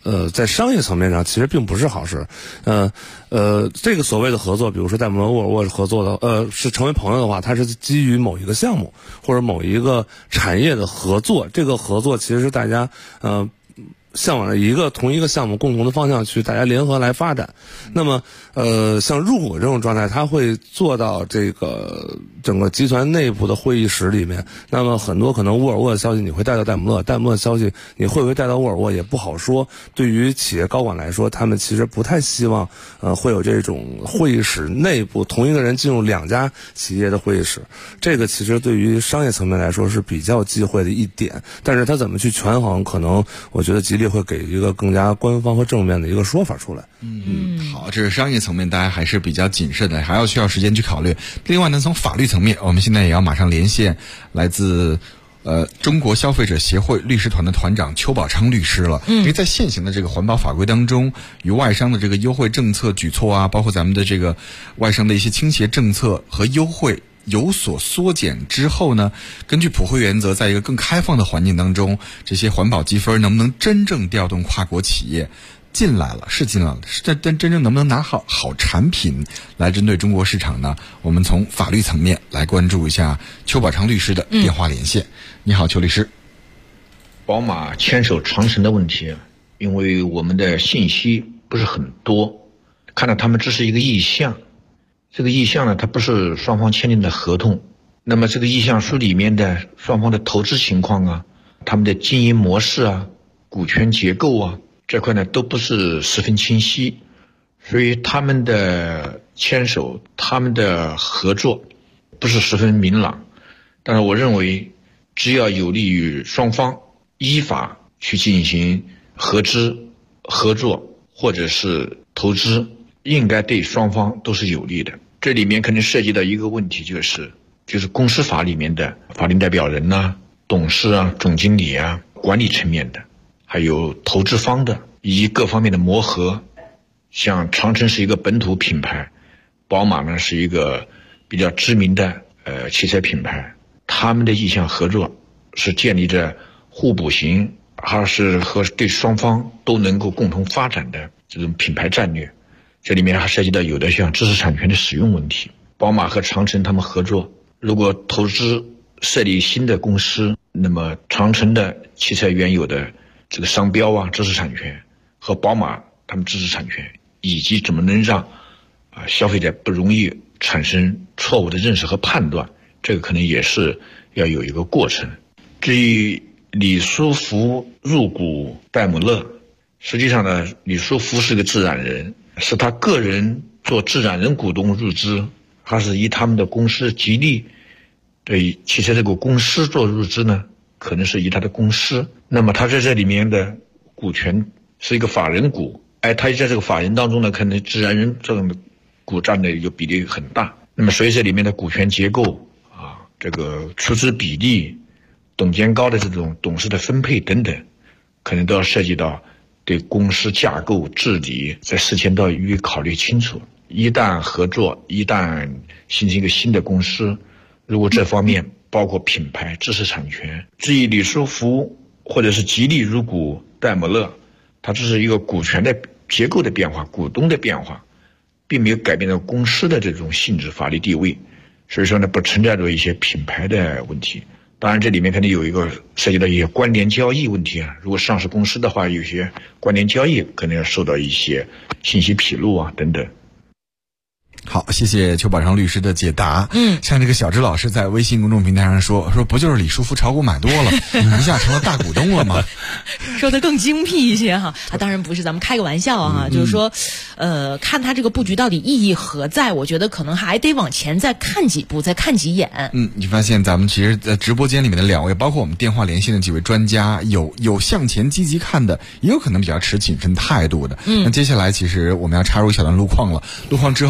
在商业层面上其实并不是好事。这个所谓的合作，比如说戴姆勒沃尔沃合作的，是成为朋友的话，它是基于某一个项目或者某一个产业的合作。这个合作其实是大家向往着同一个项目共同的方向去大家联合来发展。那么像入股这种状态，它会做到这个整个集团内部的会议室里面。那么很多可能沃尔沃的消息你会带到戴姆勒，戴姆勒的消息你会不会带到沃尔沃也不好说。对于企业高管来说，他们其实不太希望会有这种会议室内部同一个人进入2家企业的会议室。这个其实对于商业层面来说是比较忌讳的一点，但是他怎么去权衡，可能我觉得吉利会给一个更加官方和正面的一个说法出来。 好，这是商业层面，大家还是比较谨慎的，还要需要时间去考虑。另外呢，从法律层面，我们现在也要马上连线来自中国消费者协会律师团的团长邱宝昌律师了。因为在现行的这个环保法规当中，与外商的这个优惠政策举措啊，包括咱们的这个外商的一些倾斜政策和优惠有所缩减之后呢，根据普惠原则，在一个更开放的环境当中，这些环保积分能不能真正调动跨国企业进来了，但真正能不能拿好产品来针对中国市场呢？我们从法律层面来关注一下邱宝昌律师的电话连线。你好，邱律师。 宝马牵手长城的问题，因为我们的信息不是很多，看到他们只是一个意向。这个意向呢，它不是双方签订的合同。那么这个意向书里面的双方的投资情况啊，他们的经营模式啊，股权结构啊，这块呢都不是十分清晰，所以他们的牵手，他们的合作不是十分明朗。但是我认为，只要有利于双方依法去进行合资、合作或者是投资，应该对双方都是有利的。这里面肯定涉及到一个问题，就是公司法里面的法定代表人啊、董事啊、总经理啊、管理层面的，还有投资方的，以及各方面的磨合。像长城是一个本土品牌，宝马呢是一个比较知名的汽车品牌，他们的意向合作是建立着互补型，还是和对双方都能够共同发展的这种品牌战略。这里面还涉及到有的像知识产权的使用问题。宝马和长城他们合作，如果投资设立新的公司，那么长城的汽车原有的这个商标啊、知识产权和宝马他们知识产权，以及怎么能让消费者不容易产生错误的认识和判断，这个可能也是要有一个过程。至于李书福入股戴姆勒，实际上呢，李书福是个自然人，是他个人做自然人股东入资，还是以他们的公司吉利对汽车这个公司做入资呢？可能是以他的公司。那么他在这里面的股权是一个法人股，他在这个法人当中呢，可能自然人这种的股占的一个比例很大。那么所以这里面的股权结构啊，这个出资比例、董监高的这种董事的分配等等，可能都要涉及到对公司架构治理在事前都要予以考虑清楚。一旦合作，一旦形成一个新的公司，如果这方面包括品牌、知识产权，至于李书福或者是吉利入股戴姆勒，它只是一个股权的结构的变化、股东的变化，并没有改变到公司的这种性质、法律地位，所以说呢，不存在着一些品牌的问题。当然这里面肯定有一个涉及到一些关联交易问题啊，如果上市公司的话，有些关联交易可能要受到一些信息披露啊等等。 好，谢谢邱宝昌律师的解答。像这个小芝老师在微信公众平台上说不就是李书福炒股买多了，一下成了大股东了吗？ 说的更精辟一些哈。当然不是，咱们开个玩笑哈，就是说，看他这个布局到底意义何在？我觉得可能还得往前再看几步，再看几眼。 你发现咱们其实在直播间里面的两位，包括我们电话连线的几位专家，有向前积极看的，也有可能比较持谨慎态度的。那接下来其实我们要插入一小段路况了。路况之后，咱们要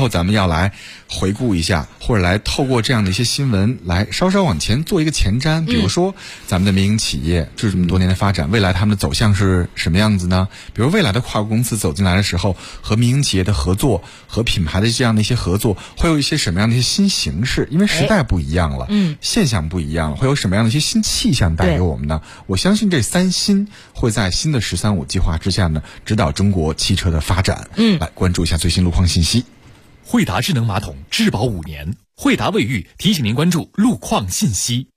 要来回顾一下，或者来透过这样的一些新闻来稍稍往前做一个前瞻。比如说咱们的民营企业这么多年的发展，未来他们的走向是什么样子呢？比如未来的跨国公司走进来的时候，和民营企业的合作和品牌的这样的一些合作会有一些什么样的一些新形式？因为时代不一样了，现象不一样了，会有什么样的一些新气象带给我们呢？我相信这3新会在新的“13+5”计划之下呢，指导中国汽车的发展。来关注一下最新路况信息。 惠达智能马桶质保5年，惠达卫浴提醒您关注路况信息。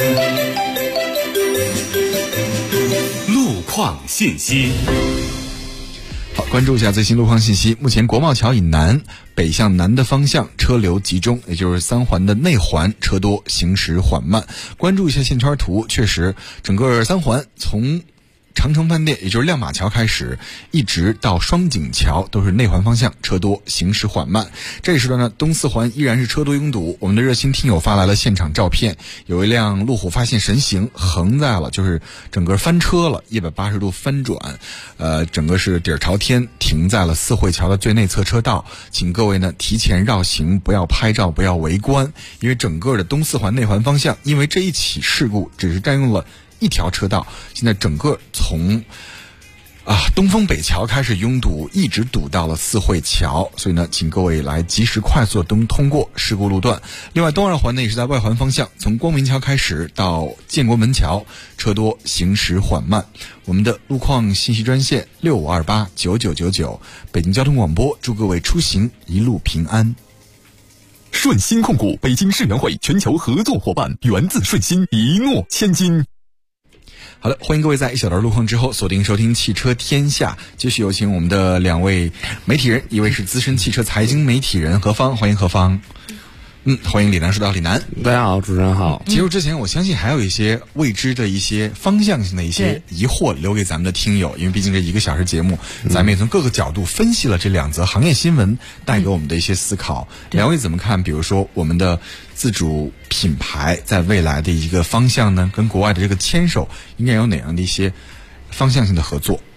路况信息。 好，关注一下最新路况信息。目前国贸桥以南北向南的方向车流集中，也就是3环的内环车多，行驶缓慢。关注一下线圈图，确实整个3环从长城饭店也就是亮马桥开始，一直到双井桥都是内环方向车多，行驶缓慢。这一时段呢，东4环依然是车多拥堵。我们的热心听友发来了现场照片，有一辆路虎发现神行横在了，就是整个翻车了，180度翻转，整个是底儿朝天停在了四惠桥的最内侧车道。请各位呢提前绕行，不要拍照，不要围观，因为整个的东4环内环方向，因为这一起事故只是占用了一条车道，现在整个从东风北桥开始拥堵，一直堵到了四惠桥，所以呢，请各位来及时快速通过事故路段。另外，东2环呢也是在外环方向，从光明桥开始到建国门桥，车多，行驶缓慢。我们的路况信息专线65289999，北京交通广播，祝各位出行一路平安。 顺鑫控股北京世园会全球合作伙伴，源自顺鑫，一诺千金。 好的，欢迎各位在1小时路况之后锁定收听汽车天下。继续有请我们的2位媒体人，一位是资深汽车财经媒体人何芳，欢迎何芳。欢迎李楠，说到李楠。 大家好，主持人好。 其实之前我相信还有一些未知的一些方向性的一些疑惑留给咱们的听友，因为毕竟这1个小时节目，咱们也从各个角度分析了这2则行业新闻带给我们的一些思考。2位怎么看？比如说我们的自主品牌在未来的一个方向呢，跟国外的这个牵手应该有哪样的一些方向性的合作？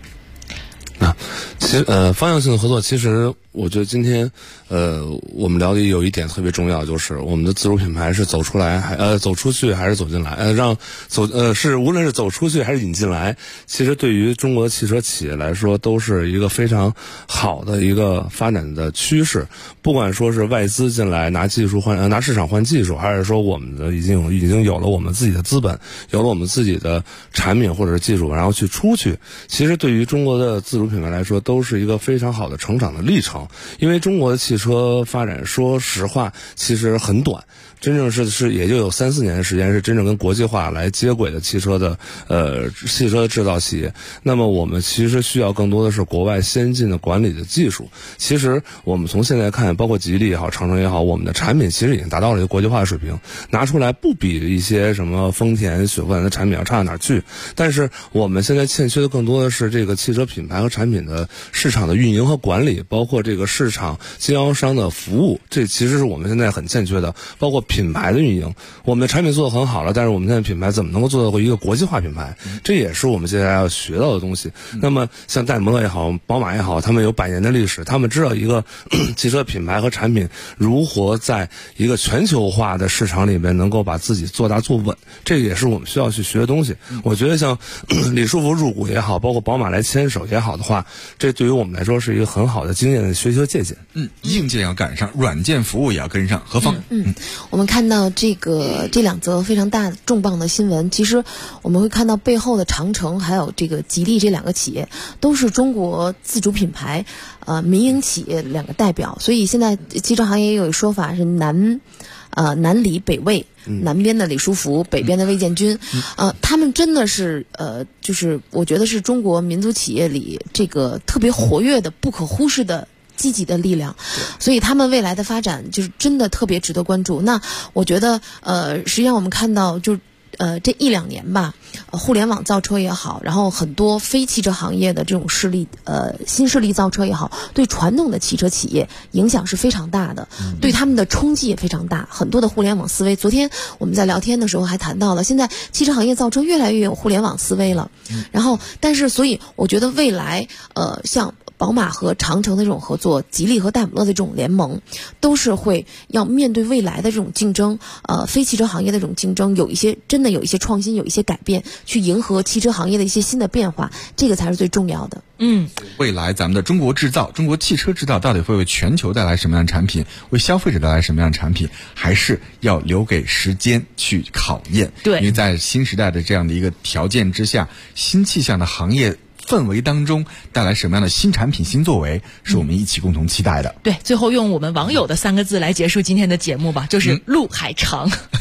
其实方向性的合作，其实我觉得今天我们聊的有一点特别重要，就是我们的自主品牌是走出来走出去还是走进来，是无论是走出去还是引进来，其实对于中国汽车企业来说都是一个非常好的一个发展的趋势。不管说是外资进来拿市场换技术，还是说我们的已经有了我们自己的资本，有了我们自己的产品或者是技术，然后去出去，其实对于中国的自主品牌来说都是一个非常好的成长的历程。因为中国的汽车发展说实话其实很短，真正是也就有3-4年的时间是真正跟国际化来接轨的汽车的制造企业。那么我们其实需要更多的是国外先进的管理的技术。其实我们从现在看，包括吉利也好，长城也好，我们的产品其实已经达到了一个国际化的水平，拿出来不比一些什么丰田、雪佛兰的产品要差到哪儿去。但是我们现在欠缺的更多的是这个汽车品牌和产品的市场的运营和管理，包括这个市场经销商的服务，这其实是我们现在很欠缺的。包括品牌的运营，我们的产品做得很好了，但是我们现在品牌怎么能够做到一个国际化品牌，这也是我们接下来要学到的东西。那么像戴姆勒也好，宝马也好，他们有100年的历史，他们知道一个汽车品牌和产品如何在一个全球化的市场里面能够把自己做大做稳，这也是我们需要去学的东西。我觉得像李书福入股也好，包括宝马来牵手也好的话，这对于我们来说是一个很好的经验的学习和借鉴。 硬件要赶上，软件服务也要跟上。何芳， 我们看到这2则非常大重磅的新闻，其实我们会看到背后的长城还有这个吉利这2个企业都是中国自主品牌民营企业2个代表。所以现在汽车行业也有说法是南李北魏，南边的李书福，北边的魏建军，他们真的是就是我觉得是中国民族企业里这个特别活跃的、不可忽视的积极的力量，所以他们未来的发展就是真的特别值得关注。那我觉得实际上我们看到就这1-2年吧，互联网造车也好，然后很多非汽车行业的这种势力新势力造车也好，对传统的汽车企业影响是非常大的，对他们的冲击也非常大。很多的互联网思维，昨天我们在聊天的时候还谈到了，现在汽车行业造车越来越有互联网思维了。然后但是所以我觉得未来像宝马和长城的这种合作，吉利和戴姆勒的这种联盟，都是会要面对未来的这种竞争，非汽车行业的这种竞争，真的有一些创新，有一些改变，去迎合汽车行业的一些新的变化，这个才是最重要的。 未来咱们的中国制造，中国汽车制造到底会为全球带来什么样的产品，为消费者带来什么样的产品，还是要留给时间去考验。 对， 因为在新时代的这样的一个条件之下，新气象的行业氛围当中带来什么样的新产品、新作为，是我们一起共同期待的。 对，最后用我们网友的3个字来结束今天的节目吧，就是路还长。